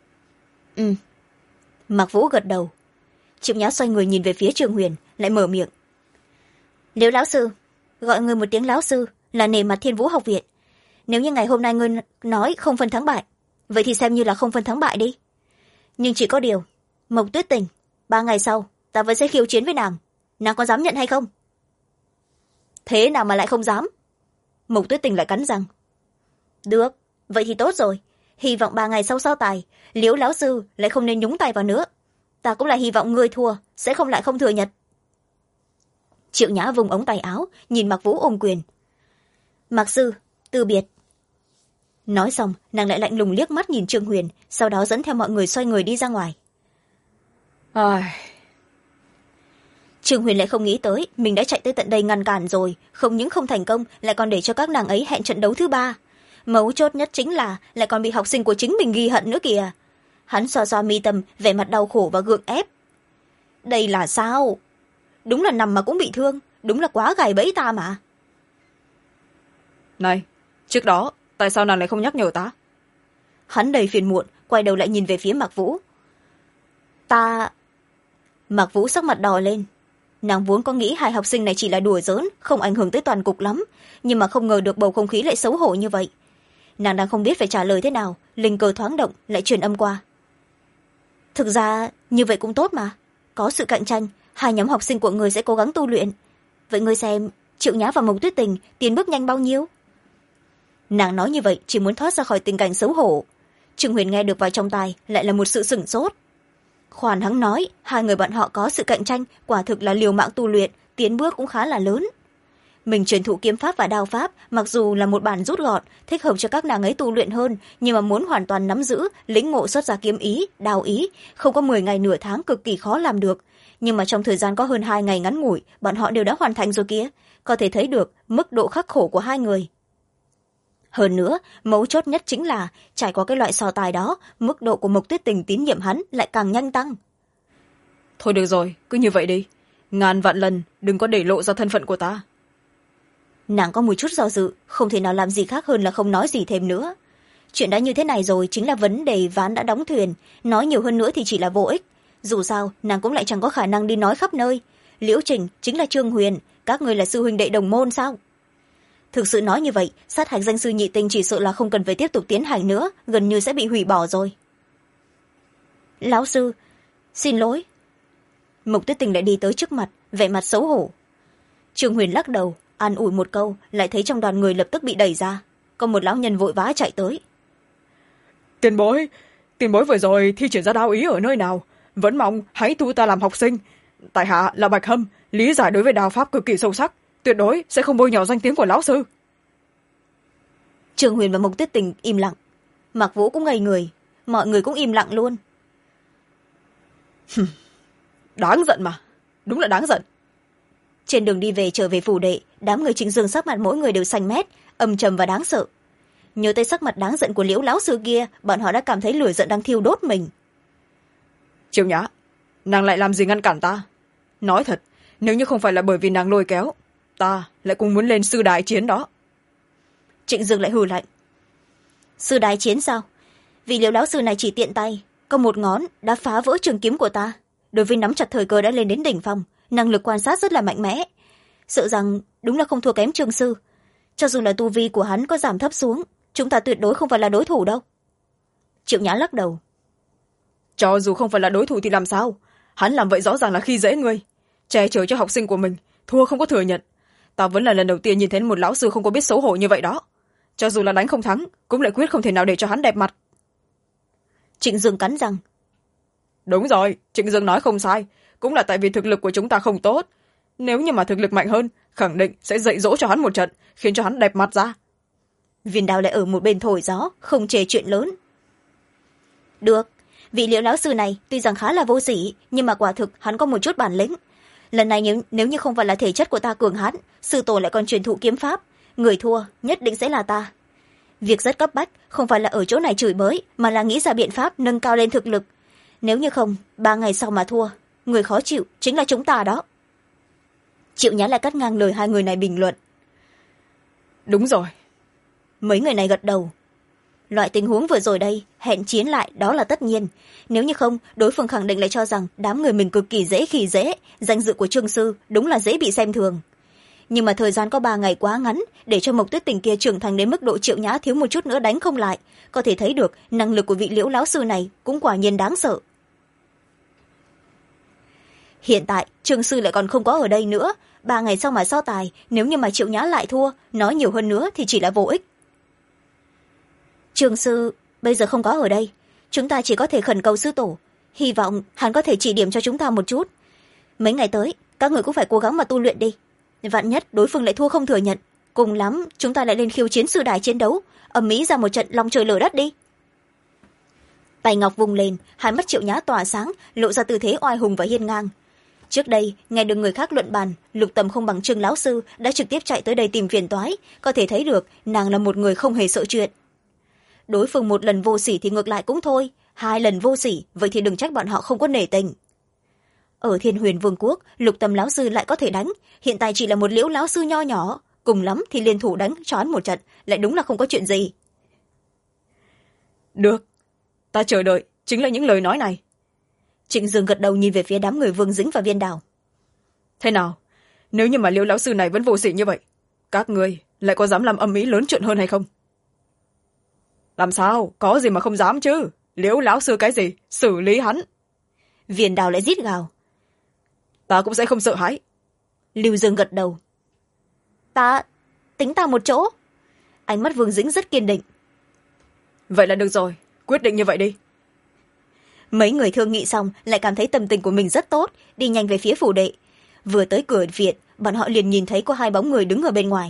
Mạc Vũ gật đầu. Triệu Nhã xoay người nhìn về phía Trương Huyền, lại mở miệng. Liễu lão sư, gọi người một tiếng lão sư là nể mặt Thiên Vũ học viện. Nếu như ngày hôm nay ngươi nói không phân thắng bại, vậy thì xem như là không phân thắng bại đi. Nhưng chỉ có điều, Mộc Tuyết Tình, 3 ngày sau ta vẫn sẽ khiêu chiến với nàng, nàng có dám nhận hay không? Thế nào mà lại không dám? Mộc Tuyết Tình lại cắn răng. Được, vậy thì tốt rồi, hy vọng 3 ngày sau so tài, Liễu lão sư lại không nên nhúng tay vào nữa. Ta cũng là hy vọng ngươi thua sẽ không lại không thừa nhận. Triệu Nhã vùng ống tay áo, nhìn Mạc Vũ ôm quyền. Mạc sư, từ biệt. Nói xong, nàng lại lạnh lùng liếc mắt nhìn Trương Huyền, sau đó dẫn theo mọi người xoay người đi ra ngoài. Trương Huyền lại không nghĩ tới mình đã chạy tới tận đây ngăn cản rồi, không những không thành công, lại còn để cho các nàng ấy hẹn trận đấu thứ 3. Mấu chốt nhất chính là lại còn bị học sinh của chính mình ghi hận nữa kìa. Hắn xoa xoa mi tâm, vẻ mặt đau khổ và gượng ép. Đây là sao? Đúng là nằm mà cũng bị thương, đúng là quá gài bẫy ta mà. Này, trước đó tại sao nàng lại không nhắc nhở ta? Hắn đầy phiền muộn, quay đầu lại nhìn về phía Mạc Vũ. Mạc Vũ sắc mặt đỏ lên. Nàng vốn có nghĩ hai học sinh này chỉ là đùa giỡn, không ảnh hưởng tới toàn cục lắm, nhưng mà không ngờ được bầu không khí lại xấu hổ như vậy. Nàng đang không biết phải trả lời thế nào, linh cơ thoáng động lại truyền âm qua. Thực ra như vậy cũng tốt mà, có sự cạnh tranh, hai nhóm học sinh của người sẽ cố gắng tu luyện. Vậy ngươi xem Triệu Nhã và Mộc Tuyết Tình tiến bước nhanh bao nhiêu? Nàng nói như vậy chỉ muốn thoát ra khỏi tình cảnh xấu hổ. Trương Huyền nghe được vào trong tai lại là một sự sửng sốt. Khoan hắn nói hai người bọn họ có sự cạnh tranh, quả thực là liều mạng tu luyện, tiến bước cũng khá là lớn. Mình truyền thụ kiếm pháp và đao pháp, mặc dù là một bản rút gọn, thích hợp cho các nàng ấy tu luyện hơn, nhưng mà muốn hoàn toàn nắm giữ, lĩnh ngộ xuất ra kiếm ý, đao ý, không có 10 ngày nửa tháng cực kỳ khó làm được. Nhưng mà trong thời gian có hơn 2 ngày ngắn ngủi, bọn họ đều đã hoàn thành rồi kia, có thể thấy được mức độ khắc khổ của hai người. Hơn nữa, mấu chốt nhất chính là trải qua cái loại so tài đó, mức độ của Mộc Tuyết Tình tín nhiệm hắn lại càng nhanh tăng. Thôi được rồi, cứ như vậy đi, ngàn vạn lần đừng có để lộ ra thân phận của ta. nàng có một chút do dự, không thể nào làm gì khác hơn là không nói gì thêm nữa. Chuyện đã như thế này rồi, chính là vấn đề ván đã đóng thuyền, nói nhiều hơn nữa thì chỉ là vô ích. Dù sao nàng cũng lại chẳng có khả năng đi nói khắp nơi. Liễu Trình chính là Trương Huyền, các người là sư huynh đệ đồng môn sao? Thực sự nói như vậy, sát hạch danh sư nhị tinh chỉ sợ là không cần phải tiếp tục tiến hành nữa, gần như sẽ bị hủy bỏ rồi. Lão sư, xin lỗi. Mộc Tuyết Tình lại đi tới trước mặt, vẻ mặt xấu hổ. Trương Huyền lắc đầu, an ủi một câu, lại thấy trong đoàn người lập tức bị đẩy ra. Có một lão nhân vội vã chạy tới. Tiền bối vừa rồi thi triển ra đao ý ở nơi nào? Vẫn mong hãy thu ta làm học sinh. Tại hạ là Bạch Hâm, lý giải đối với đao pháp cực kỳ sâu sắc, tuyệt đối sẽ không bôi nhọ danh tiếng của lão sư. Trương Huyền và Mộc Tuyết Tình im lặng, Mạc Vũ cũng ngây người, mọi người cũng im lặng luôn. Đáng giận mà, đúng là đáng giận. Trên đường đi về trở về phủ đệ, đám người Trịnh Dương sắc mặt mỗi người đều xanh mét, âm trầm và đáng sợ. Nhớ tới sắc mặt đáng giận của Liễu lão sư kia, bọn họ đã cảm thấy lửa giận đang thiêu đốt mình. Triệu Nhã, nàng lại làm gì ngăn cản ta? Nói thật, nếu như không phải là bởi vì nàng lôi kéo, ta lại cũng muốn lên sư đài chiến đó. Trịnh Dương lại hừ lạnh. Sư đài chiến sao? Vì Liễu lão sư này chỉ tiện tay, có một ngón đã phá vỡ trường kiếm của ta. Đối với nắm chặt thời cơ đã lên đến đỉnh phong, năng lực quan sát rất là mạnh mẽ. Sợ rằng đúng là không thua kém Trương sư. Cho dù là tu vi của hắn có giảm thấp xuống, chúng ta tuyệt đối không phải là đối thủ đâu. Triệu Nhã lắc đầu. Cho dù không phải là đối thủ thì làm sao? Hắn làm vậy rõ ràng là khi dễ ngươi, che chở cho học sinh của mình, thua không có thừa nhận. Ta vẫn là lần đầu tiên nhìn thấy một lão sư không có biết xấu hổ như vậy đó. Cho dù là đánh không thắng, cũng lại quyết không thể nào để cho hắn đẹp mặt. Trịnh Dương cắn răng. Đúng rồi, Trịnh Dương nói không sai, cũng là tại vì thực lực của chúng ta không tốt. Nếu như mà thực lực mạnh hơn, khẳng định sẽ dạy dỗ cho hắn một trận, khiến cho hắn đẹp mặt ra. Viên Đào lại ở một bên thổi gió, không chê chuyện lớn. Được, vị Liễu lão sư này tuy rằng khá là vô sỉ, nhưng mà quả thực hắn có một chút bản lĩnh. Lần này nếu như không phải là thể chất của ta cường hãn, sư tổ lại còn truyền thụ kiếm pháp, người thua nhất định sẽ là ta. Việc rất cấp bách không phải là ở chỗ này chửi bới, mà là nghĩ ra biện pháp nâng cao lên thực lực. Nếu như không, 3 ngày sau mà thua, người khó chịu chính là chúng ta đó. Triệu Nhã lại cắt ngang lời hai người này bình luận. Đúng rồi. Mấy người này gật đầu. Loại tình huống vừa rồi đây, hẹn chiến lại đó là tất nhiên. Nếu như không, đối phương khẳng định lại cho rằng đám người mình cực kỳ dễ khi dễ, danh dự của Trương sư đúng là dễ bị xem thường. Nhưng mà thời gian có 3 ngày quá ngắn, để cho Mộc Tuyết Tình kia trưởng thành đến mức độ Triệu Nhã thiếu một chút nữa đánh không lại, có thể thấy được năng lực của vị Liễu lão sư này cũng quả nhiên đáng sợ. Hiện tại Trương sư lại còn không có ở đây nữa, 3 ngày sau mà so tài, nếu như mà Triệu Nhã lại thua, nói nhiều hơn nữa thì chỉ là vô ích. Trương sư bây giờ không có ở đây, chúng ta chỉ có thể khẩn cầu sư tổ, hy vọng hắn có thể chỉ điểm cho chúng ta một chút. Mấy ngày tới các người cũng phải cố gắng mà tu luyện đi, vạn nhất đối phương lại thua không thừa nhận, cùng lắm chúng ta lại lên khiêu chiến sư đài chiến đấu, ầm ĩ ra một trận long trời lở đất đi. Tay ngọc vùng lên, hai mắt Triệu Nhã tỏa sáng, lộ ra tư thế oai hùng và hiên ngang. Trước đây nghe được người khác luận bàn Lục Tầm không bằng Trương lão sư đã trực tiếp chạy tới đây tìm phiền toái, có thể thấy được nàng là một người không hề sợ chuyện. Đối phương một lần vô sỉ thì ngược lại cũng thôi, 2 lần vô sỉ vậy thì đừng trách bọn họ không có nể tình. Ở Thiên Huyền Vương quốc, Lục Tầm lão sư lại có thể đánh, hiện tại chỉ là một Liễu lão sư nho nhỏ, cùng lắm thì liên thủ đánh cho hắn một trận, lại đúng là không có chuyện gì. Được, ta chờ đợi chính là những lời nói này. Trịnh Dương gật đầu nhìn về phía đám người Vương Dĩnh và Viên Đào. Thế nào, nếu như mà Liễu lão sư này vẫn vô sỉ như vậy, các ngươi lại có dám làm âm ý lớn chuyện hơn hay không? Làm sao, có gì mà không dám chứ, Liễu lão sư cái gì, xử lý hắn. Viên Đào lại rít gào. Ta cũng sẽ không sợ hãi. Lưu Dương gật đầu. Ta tính ta một chỗ. Ánh mắt Vương Dĩnh rất kiên định. Vậy là được rồi, quyết định như vậy đi. Mấy người thương nghị xong lại cảm thấy tâm tình của mình rất tốt, đi nhanh về phía phủ đệ. Vừa tới cửa viện, bọn họ liền nhìn thấy có 2 bóng người đứng ở bên ngoài.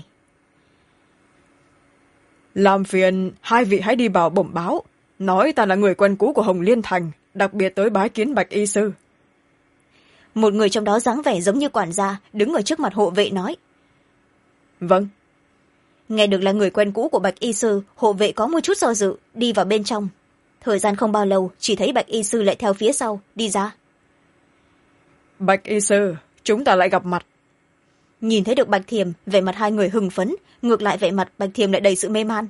Làm phiền 2 vị hãy đi vào bẩm báo, nói ta là người quen cũ của Hồng Liên Thành, đặc biệt tới bái kiến Bạch y sư. Một người trong đó dáng vẻ giống như quản gia, đứng ở trước mặt hộ vệ nói. Vâng. Nghe được là người quen cũ của Bạch y sư, hộ vệ có một chút do dự, đi vào bên trong. Thời gian không bao lâu, chỉ thấy Bạch y sư lại theo phía sau đi ra. Bạch y sư, chúng ta lại gặp mặt. nhìn thấy được Bạch Thiềm, vẻ mặt hai người hưng phấn, ngược lại vẻ mặt Bạch Thiềm lại đầy sự mê man.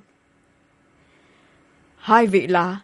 Hai vị là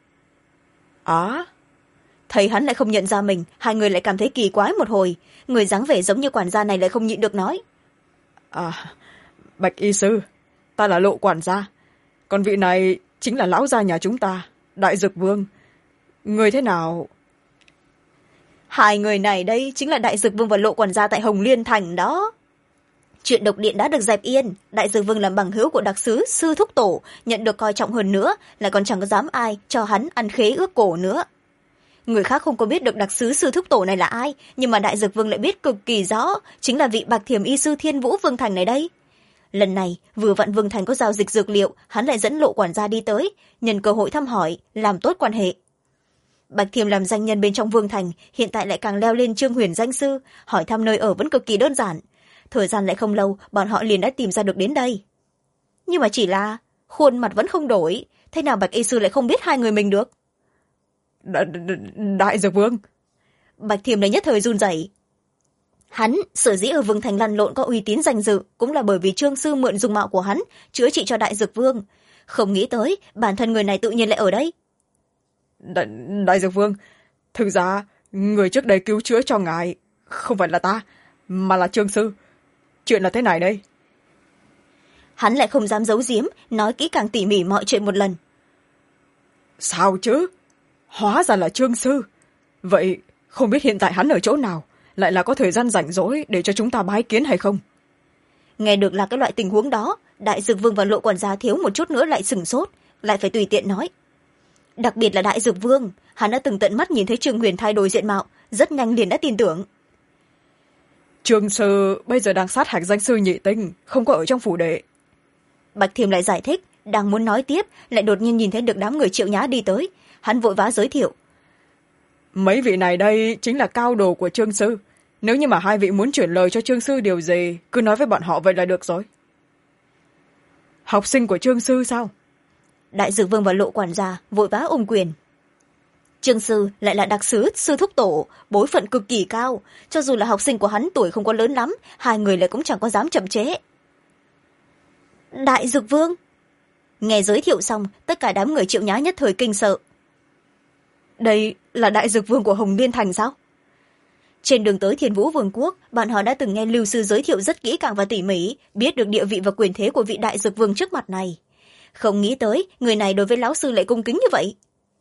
Thấy hắn lại không nhận ra mình, hai người lại cảm thấy kỳ quái một hồi. Người dáng vẻ giống như quản gia này lại không nhịn được nói. Bạch y sư, ta là Lộ quản gia, còn vị này chính là lão gia nhà chúng ta, Đại Dược Vương. Người thế nào? Hai người này đây chính là Đại Dược Vương và Lộ quản gia tại Hồng Liên Thành đó. Chuyện độc điện đã được dẹp yên, Đại Dược Vương làm bằng hữu của đặc sứ sư thúc tổ, nhận được coi trọng hơn nữa, lại còn chẳng có dám ai cho hắn ăn khế ước cổ nữa. Người khác không có biết được đặc sứ sư thúc tổ này là ai, nhưng mà Đại Dược Vương lại biết cực kỳ rõ, chính là vị Bạc Thiềm y sư Thiên Vũ Vương Thành này đây. Lần này vừa vặn Vương Thành có giao dịch dược liệu, hắn lại dẫn Lộ quản gia đi tới, nhân cơ hội thăm hỏi, làm tốt quan hệ. Bạch Thiềm làm danh nhân bên trong Vương Thành, hiện tại lại càng leo lên Trương Huyền danh sư, hỏi thăm nơi ở vẫn cực kỳ đơn giản. Thời gian lại không lâu, bọn họ liền đã tìm ra được đến đây. Nhưng mà chỉ là khuôn mặt vẫn không đổi, thế nào Bạch y sư lại không biết hai người mình được? Đại Dược Vương. Bạch Thiềm này nhất thời run rẩy. Hắn sở dĩ ở Vương Thành lăn lộn có uy tín danh dự cũng là bởi vì Trương sư mượn dung mạo của hắn chữa trị cho Đại Dược Vương. Không nghĩ tới bản thân người này tự nhiên lại ở đây. Đại Dược Vương, thực ra người trước đây cứu chữa cho ngài không phải là ta, mà là Trương sư. Chuyện là thế này đây. Hắn lại không dám giấu giếm, nói kỹ càng tỉ mỉ mọi chuyện một lần. Sao chứ? Hóa ra là Trương sư. Vậy không biết hiện tại hắn ở chỗ nào, lại là có thời gian rảnh rỗi để cho chúng ta bái kiến hay không? Nghe được là cái loại tình huống đó, Đại Dược Vương và Lộ quản gia thiếu một chút nữa lại sửng sốt, lại phải tùy tiện nói. Đặc biệt là Đại Dược Vương, hắn đã từng tận mắt nhìn thấy Trương Huyền thay đổi diện mạo, rất nhanh liền đã tin tưởng. Trương sư bây giờ đang sát hạch danh sư nhị tinh, không có ở trong phủ đệ. Bạch Thiềm lại giải thích, đang muốn nói tiếp, lại đột nhiên nhìn thấy được đám người Triệu Nhã đi tới. Hắn vội vã giới thiệu. Mấy vị này đây chính là cao đồ của Trương sư. Nếu như mà hai vị muốn chuyển lời cho Trương sư điều gì, cứ nói với bọn họ vậy là được rồi. Học sinh của Trương sư sao? Đại Dược Vương và Lộ quản gia vội vã ôm quyền. Trương sư lại là đặc sứ sư thúc tổ, bối phận cực kỳ cao, cho dù là học sinh của hắn tuổi không có lớn lắm, hai người lại cũng chẳng có dám chậm trễ. Đại Dược Vương. Nghe giới thiệu xong, tất cả đám người Triệu Nhã nhất thời kinh sợ. Đây là Đại Dược Vương của Hồng Liên Thành sao? Trên đường tới Thiên Vũ Vương quốc, bọn họ đã từng nghe lưu sư giới thiệu rất kỹ càng và tỉ mỉ, biết được địa vị và quyền thế của vị Đại Dược Vương trước mặt này. Không nghĩ tới người này đối với lão sư lại cung kính như vậy.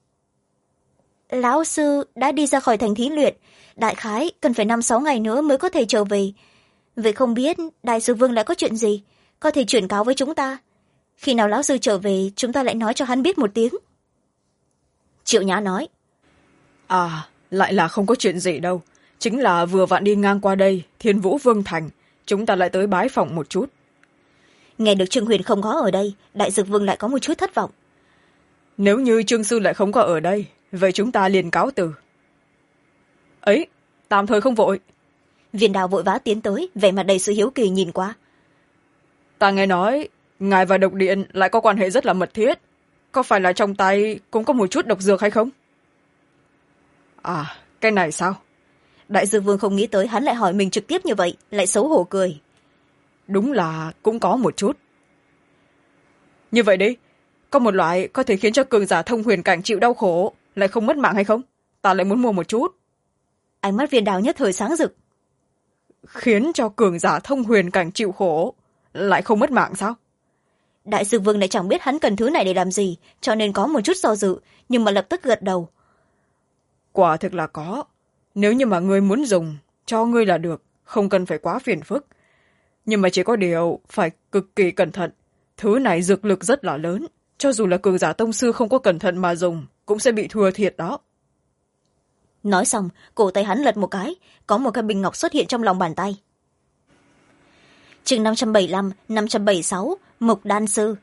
Lão sư đã đi ra khỏi thành thí luyện, đại khái cần phải 5-6 ngày nữa mới có thể trở về. Vậy không biết Đại Dược Vương lại có chuyện gì, có thể chuyển cáo với chúng ta. Khi nào lão sư trở về, chúng ta lại nói cho hắn biết một tiếng. Triệu Nhã nói. Lại là không có chuyện gì đâu. Chính là vừa vặn đi ngang qua đây, Thiên Vũ Vương Thành, chúng ta lại tới bái phỏng một chút. Nghe được Trương Huyền không có ở đây, Đại Dược Vương lại có một chút thất vọng. Nếu như Trương sư lại không có ở đây, vậy chúng ta liền cáo từ. Ấy, tạm thời không vội. Viên Đào vội vã tiến tới, vẻ mặt đầy sự hiếu kỳ nhìn qua. Ta nghe nói ngài và độc điện lại có quan hệ rất là mật thiết, có phải là trong tay cũng có một chút độc dược hay không? Cái này sao? Đại Dược Vương không nghĩ tới hắn lại hỏi mình trực tiếp như vậy, lại xấu hổ cười. Đúng là cũng có một chút. Như vậy đi, có một loại có thể khiến cho cường giả thông huyền cảnh chịu đau khổ lại không mất mạng hay không? Ta lại muốn mua một chút. Ánh mắt Viên Đào nhất thời sáng rực. Khiến cho cường giả thông huyền cảnh chịu khổ lại không mất mạng sao? Đại Dược Vương lại chẳng biết hắn cần thứ này để làm gì, cho nên có một chút do dự, nhưng mà lập tức gật đầu. Quả thực là có. Nếu như mà ngươi muốn dùng, cho ngươi là được, không cần phải quá phiền phức. Nhưng mà chỉ có điều phải cực kỳ cẩn thận. Thứ này dược lực rất là lớn, cho dù là cường giả tông sư không có cẩn thận mà dùng, cũng sẽ bị thua thiệt đó. Nói xong, cổ tay hắn lật một cái, có một cái bình ngọc xuất hiện trong lòng bàn tay. Chương 575, 576, Mộc Đan Sư.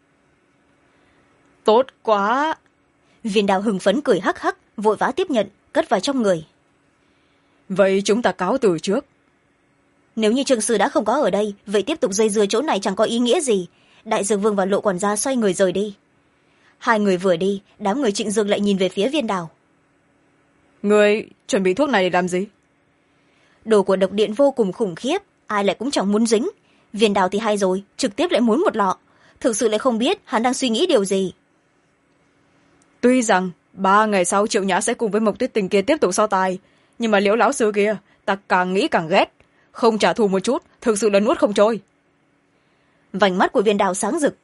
Tốt quá! Viên Đào hưng phấn cười hắc hắc, vội vã tiếp nhận, cất vào trong người. Vậy chúng ta cáo từ trước. Nếu như Trương sư đã không có ở đây, vậy tiếp tục dây dưa chỗ này chẳng có ý nghĩa gì. Đại Dược Vương và Lộ quản gia xoay người rời đi. Hai người vừa đi, đám người Trịnh Dương lại nhìn về phía Viên Đào. Người chuẩn bị thuốc này để làm gì? Đồ của độc điện vô cùng khủng khiếp, ai lại cũng chẳng muốn dính. Viên đào thì hay rồi, trực tiếp lại muốn một lọ. Thực sự lại không biết hắn đang suy nghĩ điều gì. Tuy rằng 3 ngày sau Triệu Nhã sẽ cùng với Mộc Tuyết Tình kia tiếp tục so tài, nhưng mà Liễu lão sư kia ta càng nghĩ càng ghét, không trả thù một chút thực sự là nuốt không trôi. Vành mắt của Viên đào sáng rực.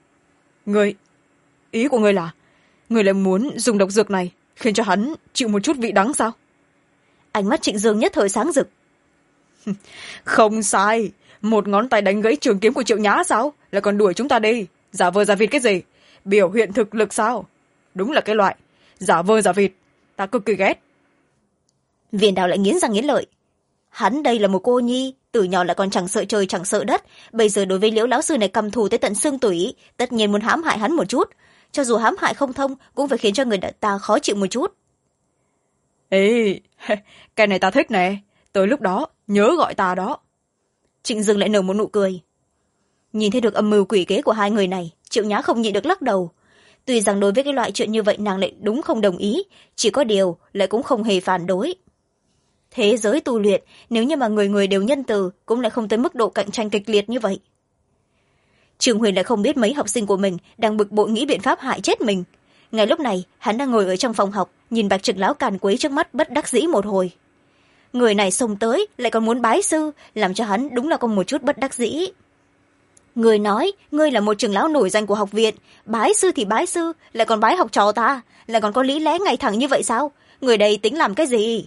Ý của ngươi là ngươi lại muốn dùng độc dược này khiến cho hắn chịu một chút vị đắng sao? Ánh mắt Trịnh Dương nhất thời sáng rực. Không sai, một ngón tay đánh gãy trường kiếm của Triệu Nhã sao lại còn đuổi chúng ta đi, giả vờ giả vịt cái gì, biểu hiện thực lực sao? Đúng là cái loại giả vờ giả vịt, ta cực kỳ ghét. Viên đào lại nghiến răng nghiến lợi. Hắn đây là một cô nhi, từ nhỏ lại còn chẳng sợ trời chẳng sợ đất, bây giờ đối với Liễu lão sư này căm thù tới tận xương tủy, tất nhiên muốn hãm hại hắn một chút, cho dù hãm hại không thông cũng phải khiến cho người ta khó chịu một chút. Ê, cái này ta thích nè, tới lúc đó nhớ gọi ta đó. Trịnh Dương lại nở một nụ cười. Nhìn thấy được âm mưu quỷ kế của hai người này, Triệu Nhã không nhịn được lắc đầu. Tuy rằng đối với cái loại chuyện như vậy nàng lại đúng không đồng ý, chỉ có điều lại cũng không hề phản đối. Thế giới tu luyện, nếu như mà người người đều nhân từ, cũng lại không tới mức độ cạnh tranh kịch liệt như vậy. Trường Huyền lại không biết mấy học sinh của mình đang bực bội nghĩ biện pháp hại chết mình. Ngay lúc này hắn đang ngồi ở trong phòng học, nhìn Bạch trưởng lão càn quấy trước mắt bất đắc dĩ một hồi. Người này xông tới lại còn muốn bái sư, làm cho hắn đúng là có một chút bất đắc dĩ. Người nói ngươi là một trưởng lão nổi danh của học viện, bái sư thì bái sư, lại còn bái học trò ta, lại còn có lý lẽ ngay thẳng như vậy sao? Người đây tính làm cái gì?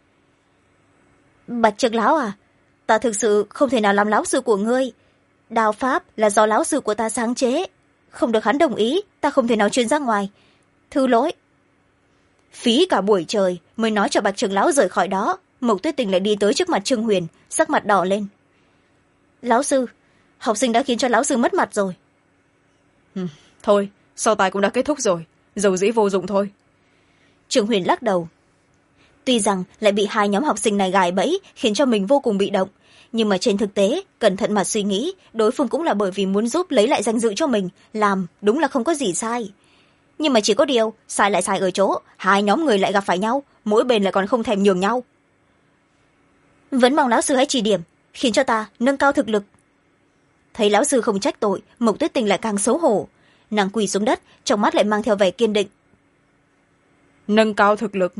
Bạch trưởng lão à, ta thực sự không thể nào làm lão sư của ngươi. Đao pháp là do lão sư của ta sáng chế, không được hắn đồng ý, ta không thể nào truyền ra ngoài. Thứ lỗi. Phí cả buổi trời mới nói cho Bạch trưởng lão rời khỏi đó. Mộc Tuyết Tình lại đi tới trước mặt Trương Huyền, sắc mặt đỏ lên. Lão sư, học sinh đã khiến cho lão sư mất mặt rồi. Thôi, so tài cũng đã kết thúc rồi, dầu dĩ vô dụng thôi. Trương Huyền lắc đầu. Tuy rằng lại bị hai nhóm học sinh này gài bẫy, khiến cho mình vô cùng bị động, nhưng mà trên thực tế, cẩn thận mà suy nghĩ, đối phương cũng là bởi vì muốn giúp lấy lại danh dự cho mình, làm đúng là không có gì sai. Nhưng mà chỉ có điều, sai lại sai ở chỗ, hai nhóm người lại gặp phải nhau, mỗi bên lại còn không thèm nhường nhau. Vẫn mong lão sư hãy chỉ điểm, khiến cho ta nâng cao thực lực. Thấy lão sư không trách tội, Mộc Tuyết Tình lại càng xấu hổ. Nàng quỳ xuống đất, trong mắt lại mang theo vẻ kiên định. Nâng cao thực lực?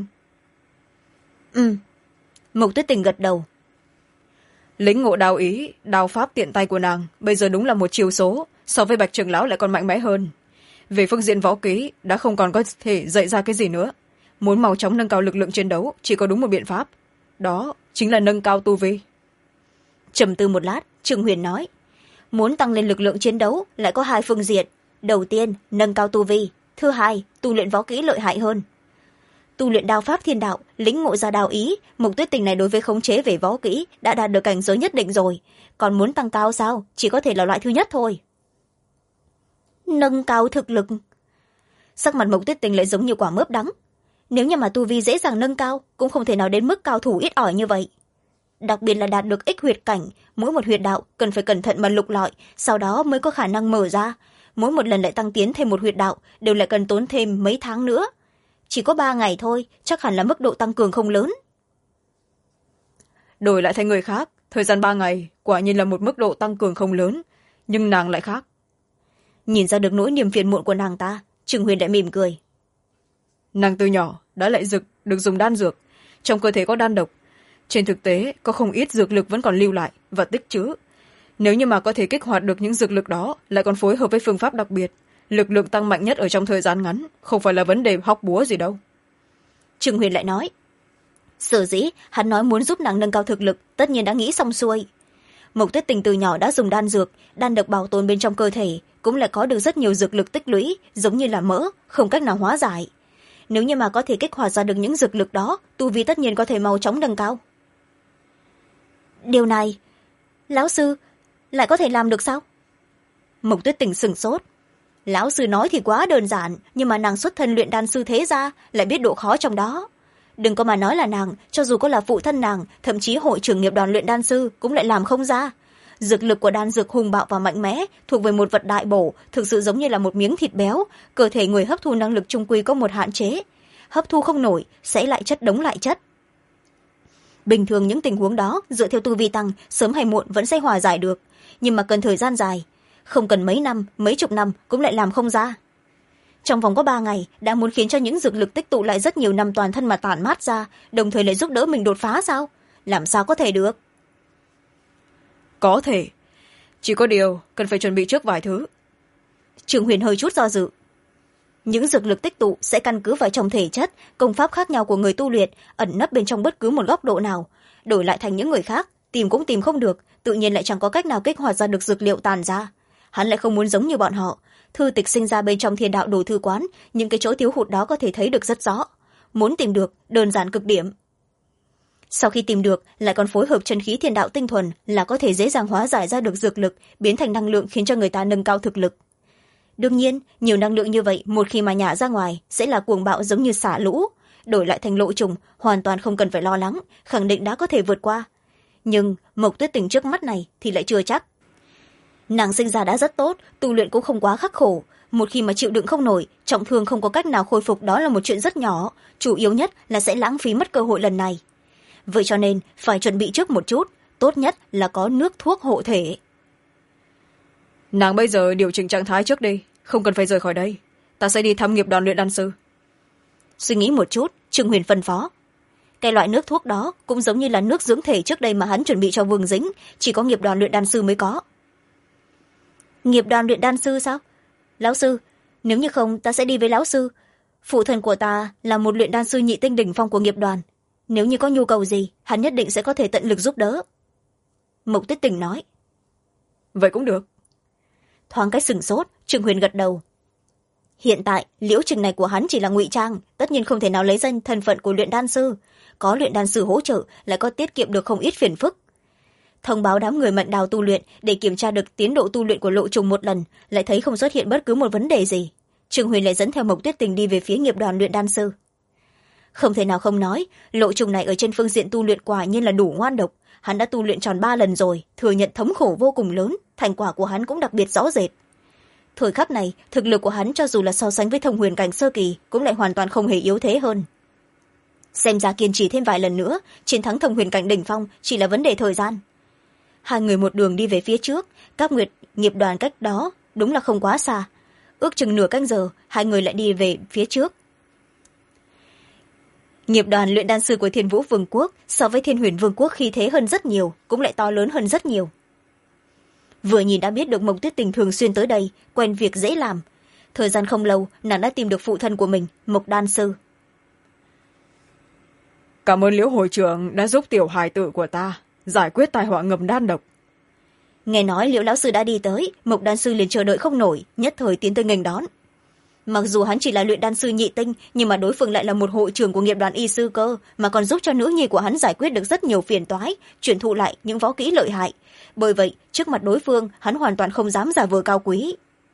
Mộc Tuyết Tình gật đầu. Lĩnh ngộ đao ý, đao pháp tiện tay của nàng bây giờ đúng là một chiêu số, so với Bạch trưởng lão lại còn mạnh mẽ hơn. Về phương diện võ kỹ đã không còn có thể dạy ra cái gì nữa, muốn mau chóng nâng cao lực lượng chiến đấu chỉ có đúng một biện pháp, đó chính là nâng cao tu vi. Trầm tư một lát, Trương Huyền nói, muốn tăng lên lực lượng chiến đấu lại có hai phương diện. Đầu tiên, nâng cao tu vi. Thứ hai, tu luyện võ kỹ lợi hại hơn. Tu luyện đao pháp thiên đạo, lĩnh ngộ ra đao ý, Mộc Tuyết Tình này đối với khống chế về võ kỹ đã đạt được cảnh giới nhất định rồi. Còn muốn tăng cao sao? Chỉ có thể là loại thứ nhất thôi. Nâng cao thực lực. Sắc mặt Mộc Tuyết Tình lại giống như quả mướp đắng. Nếu như mà tu vi dễ dàng nâng cao, cũng không thể nào đến mức cao thủ ít ỏi như vậy. Đặc biệt là đạt được ích huyệt cảnh, mỗi một huyệt đạo cần phải cẩn thận mà lục lọi, sau đó mới có khả năng mở ra. Mỗi một lần lại tăng tiến thêm một huyệt đạo, đều lại cần tốn thêm mấy tháng nữa. Chỉ có 3 ngày thôi, chắc hẳn là mức độ tăng cường không lớn. Đổi lại thành người khác, thời gian 3 ngày, quả nhiên là một mức độ tăng cường không lớn, nhưng nàng lại khác. Nhìn ra được nỗi niềm phiền muộn của nàng ta, Trừng Huyền lại mỉm cười. Nàng từ nhỏ đã lại được dùng đan dược, trong cơ thể có đan độc. Trên thực tế, có không ít dược lực vẫn còn lưu lại và tích trữ. Nếu như mà có thể kích hoạt được những dược lực đó, lại còn phối hợp với phương pháp đặc biệt, lực lượng tăng mạnh nhất ở trong thời gian ngắn, không phải là vấn đề hóc búa gì đâu. Trừng Huyền lại nói, sở dĩ hắn nói muốn giúp nàng nâng cao thực lực, tất nhiên đã nghĩ xong xuôi. Mộc Tuyết Tình từ nhỏ đã dùng đan dược, đan được bảo tồn bên trong cơ thể, cũng lại có được rất nhiều dược lực tích lũy, giống như là mỡ, không cách nào hóa giải. Nếu như mà có thể kích hoạt ra được những dược lực đó, tu vi tất nhiên có thể mau chóng nâng cao. Điều này, lão sư lại có thể làm được sao? Mộc Tuyết Tình sửng sốt. Lão sư nói thì quá đơn giản, nhưng mà nàng xuất thân luyện đan sư thế ra, lại biết độ khó trong đó. Đừng có mà nói là nàng, cho dù có là phụ thân nàng, thậm chí hội trưởng nghiệp đoàn luyện đan sư cũng lại làm không ra. Dược lực của đan dược hùng bạo và mạnh mẽ, thuộc về một vật đại bổ, thực sự giống như là một miếng thịt béo, cơ thể người hấp thu năng lực trung quy có một hạn chế. Hấp thu không nổi, sẽ lại chất đống lại chất. bình thường những tình huống đó dựa theo tu vi tăng sớm hay muộn vẫn sẽ hòa giải được, nhưng mà cần thời gian dài, không cần mấy năm mấy chục năm cũng lại làm không ra. Trong vòng có 3 ngày đã muốn khiến cho những dược lực tích tụ lại rất nhiều năm toàn thân mà tản mát ra, đồng thời lại giúp đỡ mình đột phá sao? Làm sao có thể được? Có thể, chỉ có điều cần phải chuẩn bị trước vài thứ. Trường Huyền hơi chút do dự. Những dược lực tích tụ sẽ căn cứ vào trong thể chất, công pháp khác nhau của người tu luyện, ẩn nấp bên trong bất cứ một góc độ nào, đổi lại thành những người khác tìm cũng tìm không được, tự nhiên lại chẳng có cách nào kích hoạt ra được dược liệu tàn ra. Hắn lại không muốn giống như bọn họ, thư tịch sinh ra bên trong Thiên Đạo Đồ Thư Quán, những cái chỗ thiếu hụt đó có thể thấy được rất rõ, muốn tìm được đơn giản cực điểm. Sau khi tìm được lại còn phối hợp chân khí thiên đạo tinh thuần là có thể dễ dàng hóa giải ra được dược lực, biến thành năng lượng khiến cho người ta nâng cao thực lực. Đương nhiên nhiều năng lượng như vậy một khi mà nhả ra ngoài sẽ là cuồng bạo giống như xả lũ, đổi lại thành Lộ Trùng hoàn toàn không cần phải lo lắng, khẳng định đã có thể vượt qua. Nhưng Mộc Tuyết Tình trước mắt này thì lại chưa chắc. Nàng sinh ra đã rất tốt, tu luyện cũng không quá khắc khổ, một khi mà chịu đựng không nổi, trọng thương không có cách nào khôi phục đó là một chuyện rất nhỏ, chủ yếu nhất là sẽ lãng phí mất cơ hội lần này. Vậy cho nên phải chuẩn bị trước một chút, tốt nhất là có nước thuốc hộ thể. Nàng bây giờ điều chỉnh trạng thái trước đi, không cần phải rời khỏi đây, ta sẽ đi thăm nghiệp đoàn luyện đan sư. Suy nghĩ một chút, Trương Huyền phân phó. Cái loại nước thuốc đó cũng giống như là nước dưỡng thể trước đây mà hắn chuẩn bị cho Vương Dĩnh, chỉ có nghiệp đoàn luyện đan sư mới có. Nghiệp đoàn luyện đan sư sao? Lão sư, nếu như không ta sẽ đi với lão sư. Phụ thân của ta là một luyện đan sư nhị tinh đỉnh phong của nghiệp đoàn, nếu như có nhu cầu gì hắn nhất định sẽ có thể tận lực giúp đỡ. Mộc Tuyết Tình nói. Vậy cũng được. Thoáng cái sửng sốt, Trương Huyền gật đầu. Hiện tại liễu trình này của hắn chỉ là ngụy trang, tất nhiên không thể nào lấy danh thân phận của luyện đan sư, có luyện đan sư hỗ trợ lại có tiết kiệm được không ít phiền phức. Thông báo đám người Mận Đào tu luyện để kiểm tra được tiến độ tu luyện của Lộ Trùng một lần, lại thấy không xuất hiện bất cứ một vấn đề gì. Trương Huyền lại dẫn theo Mộc Tuyết Tình đi về phía nghiệp đoàn luyện đan sư. Không thể nào không nói, Lộ Trùng này ở trên phương diện tu luyện quả nhiên là đủ ngoan độc, hắn đã tu luyện tròn 3 lần rồi, thừa nhận thống khổ vô cùng lớn, thành quả của hắn cũng đặc biệt rõ rệt. Thời khắc này thực lực của hắn cho dù là so sánh với thông huyền cảnh sơ kỳ cũng lại hoàn toàn không hề yếu thế hơn. Xem ra kiên trì thêm vài lần nữa, chiến thắng thông huyền cảnh đỉnh phong chỉ là vấn đề thời gian. Hai người một đường đi về phía trước, các nghiệp đoàn cách đó đúng là không quá xa, ước chừng nửa canh giờ hai người lại đi về phía trước. Nghiệp đoàn luyện đan sư của Thiên Vũ Vương quốc so với Thiên Huyền Vương quốc khí thế hơn rất nhiều, cũng lại to lớn hơn rất nhiều. Vừa nhìn đã biết được Mộc Tuyết Tình thường xuyên tới đây, quen việc dễ làm. Thời gian không lâu nàng đã tìm được phụ thân của mình, Mộc đan sư. Cảm ơn Liễu hội trưởng đã giúp tiểu hài tử của ta giải quyết tai họa ngầm đan độc. Nghe nói Liễu lão sư đã đi tới, Mộc đan sư liền chờ đợi không nổi, nhất thời tiến tới nghênh đón. Mặc dù hắn chỉ là luyện đan sư nhị tinh, nhưng mà đối phương lại là một hội trưởng của nghiệp đoàn y sư cơ, mà còn giúp cho nữ nhi của hắn giải quyết được rất nhiều phiền toái, truyền thụ lại những võ kỹ lợi hại. Bởi vậy trước mặt đối phương hắn hoàn toàn không dám giả vờ cao quý.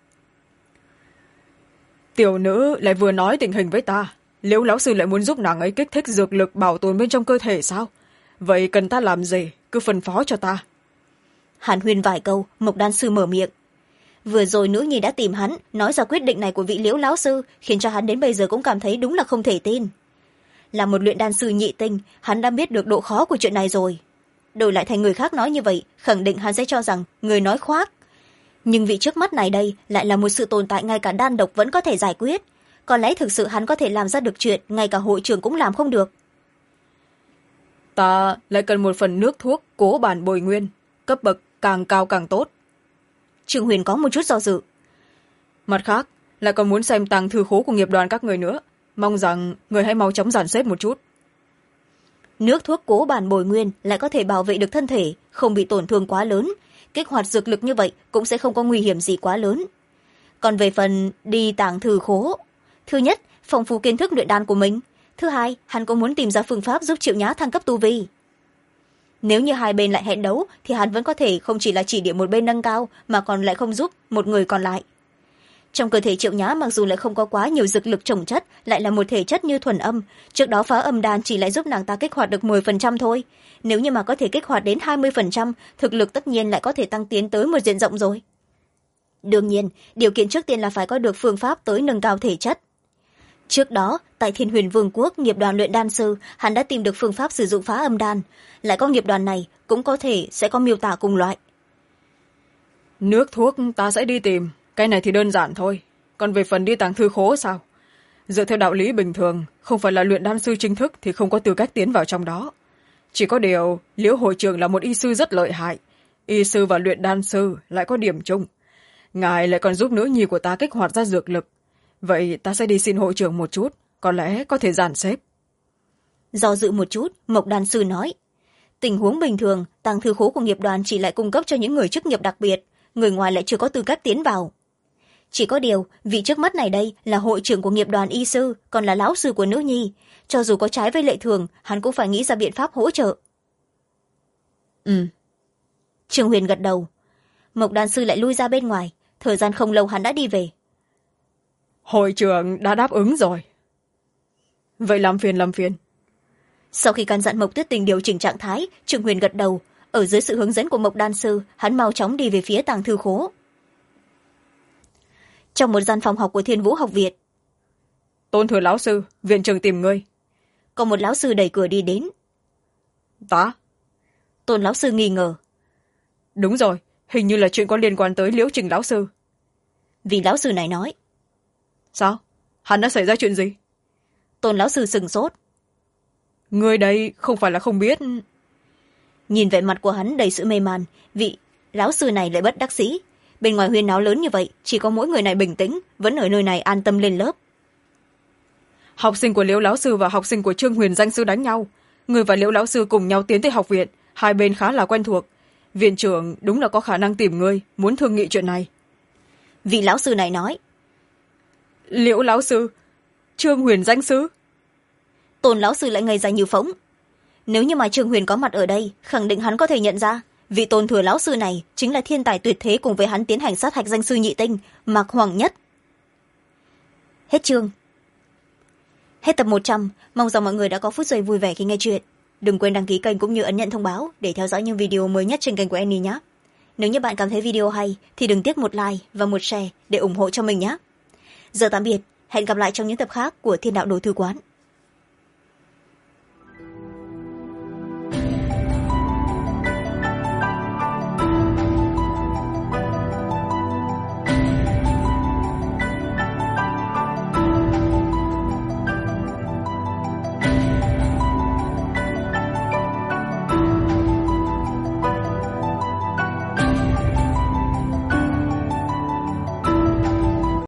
Tiểu nữ lại vừa nói tình hình với ta, Liễu lão sư lại muốn giúp nàng ấy kích thích dược lực bảo tồn bên trong cơ thể sao? Vậy cần ta làm gì, cứ phân phó cho ta. Hàn huyên vài câu, Mộc đan sư mở miệng. Vừa rồi nữ nhi đã tìm hắn nói ra quyết định này của vị Liễu lão sư, khiến cho hắn đến bây giờ cũng cảm thấy đúng là không thể tin. Là một luyện đan sư nhị tinh, hắn đã biết được độ khó của chuyện này rồi. Đổi lại thành người khác nói như vậy, khẳng định hắn sẽ cho rằng người nói khoác. Nhưng vị trước mắt này đây lại là một sự tồn tại ngay cả đan độc vẫn có thể giải quyết. Có lẽ thực sự hắn có thể làm ra được chuyện ngay cả hội trưởng cũng làm không được. Ta lại cần một phần nước thuốc cố bản bồi nguyên, cấp bậc càng cao càng tốt. Trương Huyền có một chút do dự. Mặt khác lại còn muốn xem tàng thư khố của nghiệp đoàn các người nữa, mong rằng người hãy mau chóng dàn xếp một chút. Nước thuốc cố bản bồi nguyên lại có thể bảo vệ được thân thể, không bị tổn thương quá lớn, kích hoạt dược lực như vậy cũng sẽ không có nguy hiểm gì quá lớn. Còn về phần đi tàng thư khố, thứ nhất phong phú kiến thức luyện đan của mình, thứ hai hắn cũng muốn tìm ra phương pháp giúp Triệu Nhã thăng cấp tu vi. Nếu như hai bên lại hẹn đấu thì hắn vẫn có thể không chỉ là chỉ điểm một bên nâng cao mà còn lại không giúp một người còn lại. Trong cơ thể Triệu Nhã mặc dù lại không có quá nhiều dược lực chồng chất, lại là một thể chất như thuần âm, trước đó phá âm đan chỉ lại giúp nàng ta kích hoạt được 10% thôi, nếu như mà có thể kích hoạt đến 20%, thực lực tất nhiên lại có thể tăng tiến tới một diện rộng rồi. Đương nhiên điều kiện trước tiên là phải có được phương pháp tới nâng cao thể chất. trước đó tại thiên huyền vương quốc nghiệp đoàn luyện đan sư hắn đã tìm được phương pháp sử dụng phá âm đan, lại có nghiệp đoàn này cũng có thể sẽ có miêu tả cùng loại. Nước thuốc ta sẽ đi tìm, cái này thì đơn giản thôi. Còn về phần đi tàng thư khố sao? Dựa theo đạo lý bình thường, không phải là luyện đan sư chính thức thì không có tư cách tiến vào trong đó. Chỉ có điều Liễu hội trưởng là một y sư rất lợi hại, y sư và luyện đan sư lại có điểm chung. Ngài lại còn giúp nữ nhi của ta kích hoạt ra dược lực, vậy ta sẽ đi xin hội trưởng một chút, có lẽ có thể dàn xếp. Do dự một chút, Mộc đan sư nói, tình huống bình thường tàng thư khố của nghiệp đoàn chỉ lại cung cấp cho những người chức nghiệp đặc biệt, người ngoài lại chưa có tư cách tiến vào. Chỉ có điều vị trước mắt này đây là hội trưởng của nghiệp đoàn y sư, còn là lão sư của nữ nhi, cho dù có trái với lệ thường hắn cũng phải nghĩ ra biện pháp hỗ trợ. Trương Huyền gật đầu. Mộc đan sư lại lui ra bên ngoài, thời gian không lâu hắn đã đi về. Hội trưởng đã đáp ứng rồi. Vậy làm phiền. Sau khi căn dặn Mộc Tuyết Tình điều chỉnh trạng thái, Trương Huyền gật đầu. Ở dưới sự hướng dẫn của Mộc đan sư, hắn mau chóng đi về phía tàng thư khố. Trong một gian phòng học của Thiên Vũ học viện, Tôn Thừa lão sư, viện trưởng tìm ngươi. có một lão sư đẩy cửa đi đến. Ta? Tôn lão sư nghi ngờ. Đúng rồi, hình như là chuyện có liên quan tới Liễu Trình lão sư. Vì lão sư này nói. Sao? Hắn đã xảy ra chuyện gì? Tôn lão sư sừng sốt. Ngươi đây không phải là không biết. Nhìn vẻ mặt của hắn đầy sự mê man, vị lão sư này lại bất đắc dĩ. Bên ngoài huyên náo lớn như vậy, chỉ có mỗi người này bình tĩnh, vẫn ở nơi này an tâm lên lớp. Học sinh của Liễu lão sư và học sinh của Trương Huyền danh sư đánh nhau. Người và Liễu lão sư cùng nhau tiến tới học viện, hai bên khá là quen thuộc. Viện trưởng đúng là có khả năng tìm ngươi, muốn thương nghị chuyện này. Vị lão sư này nói. Liễu lão sư, Trương Huyền danh sư. Tôn lão sư lại ngây ra như phỗng. Nếu như mà Trương Huyền có mặt ở đây, khẳng định hắn có thể nhận ra vị Tôn Thừa lão sư này chính là thiên tài tuyệt thế cùng với hắn tiến hành sát hạch danh sư nhị tinh Mạc Hoàng Nhất. Hết chương. Hết tập 100. Mong rằng mọi người đã có phút giây vui vẻ khi nghe chuyện. Đừng quên đăng ký kênh cũng như ấn nhận thông báo để theo dõi những video mới nhất trên kênh của Annie nhé. Nếu như bạn cảm thấy video hay thì đừng tiếc một like và một share để ủng hộ cho mình nhé. Giờ tạm biệt, hẹn gặp lại trong những tập khác của Thiên Đạo Đồ Thư Quán.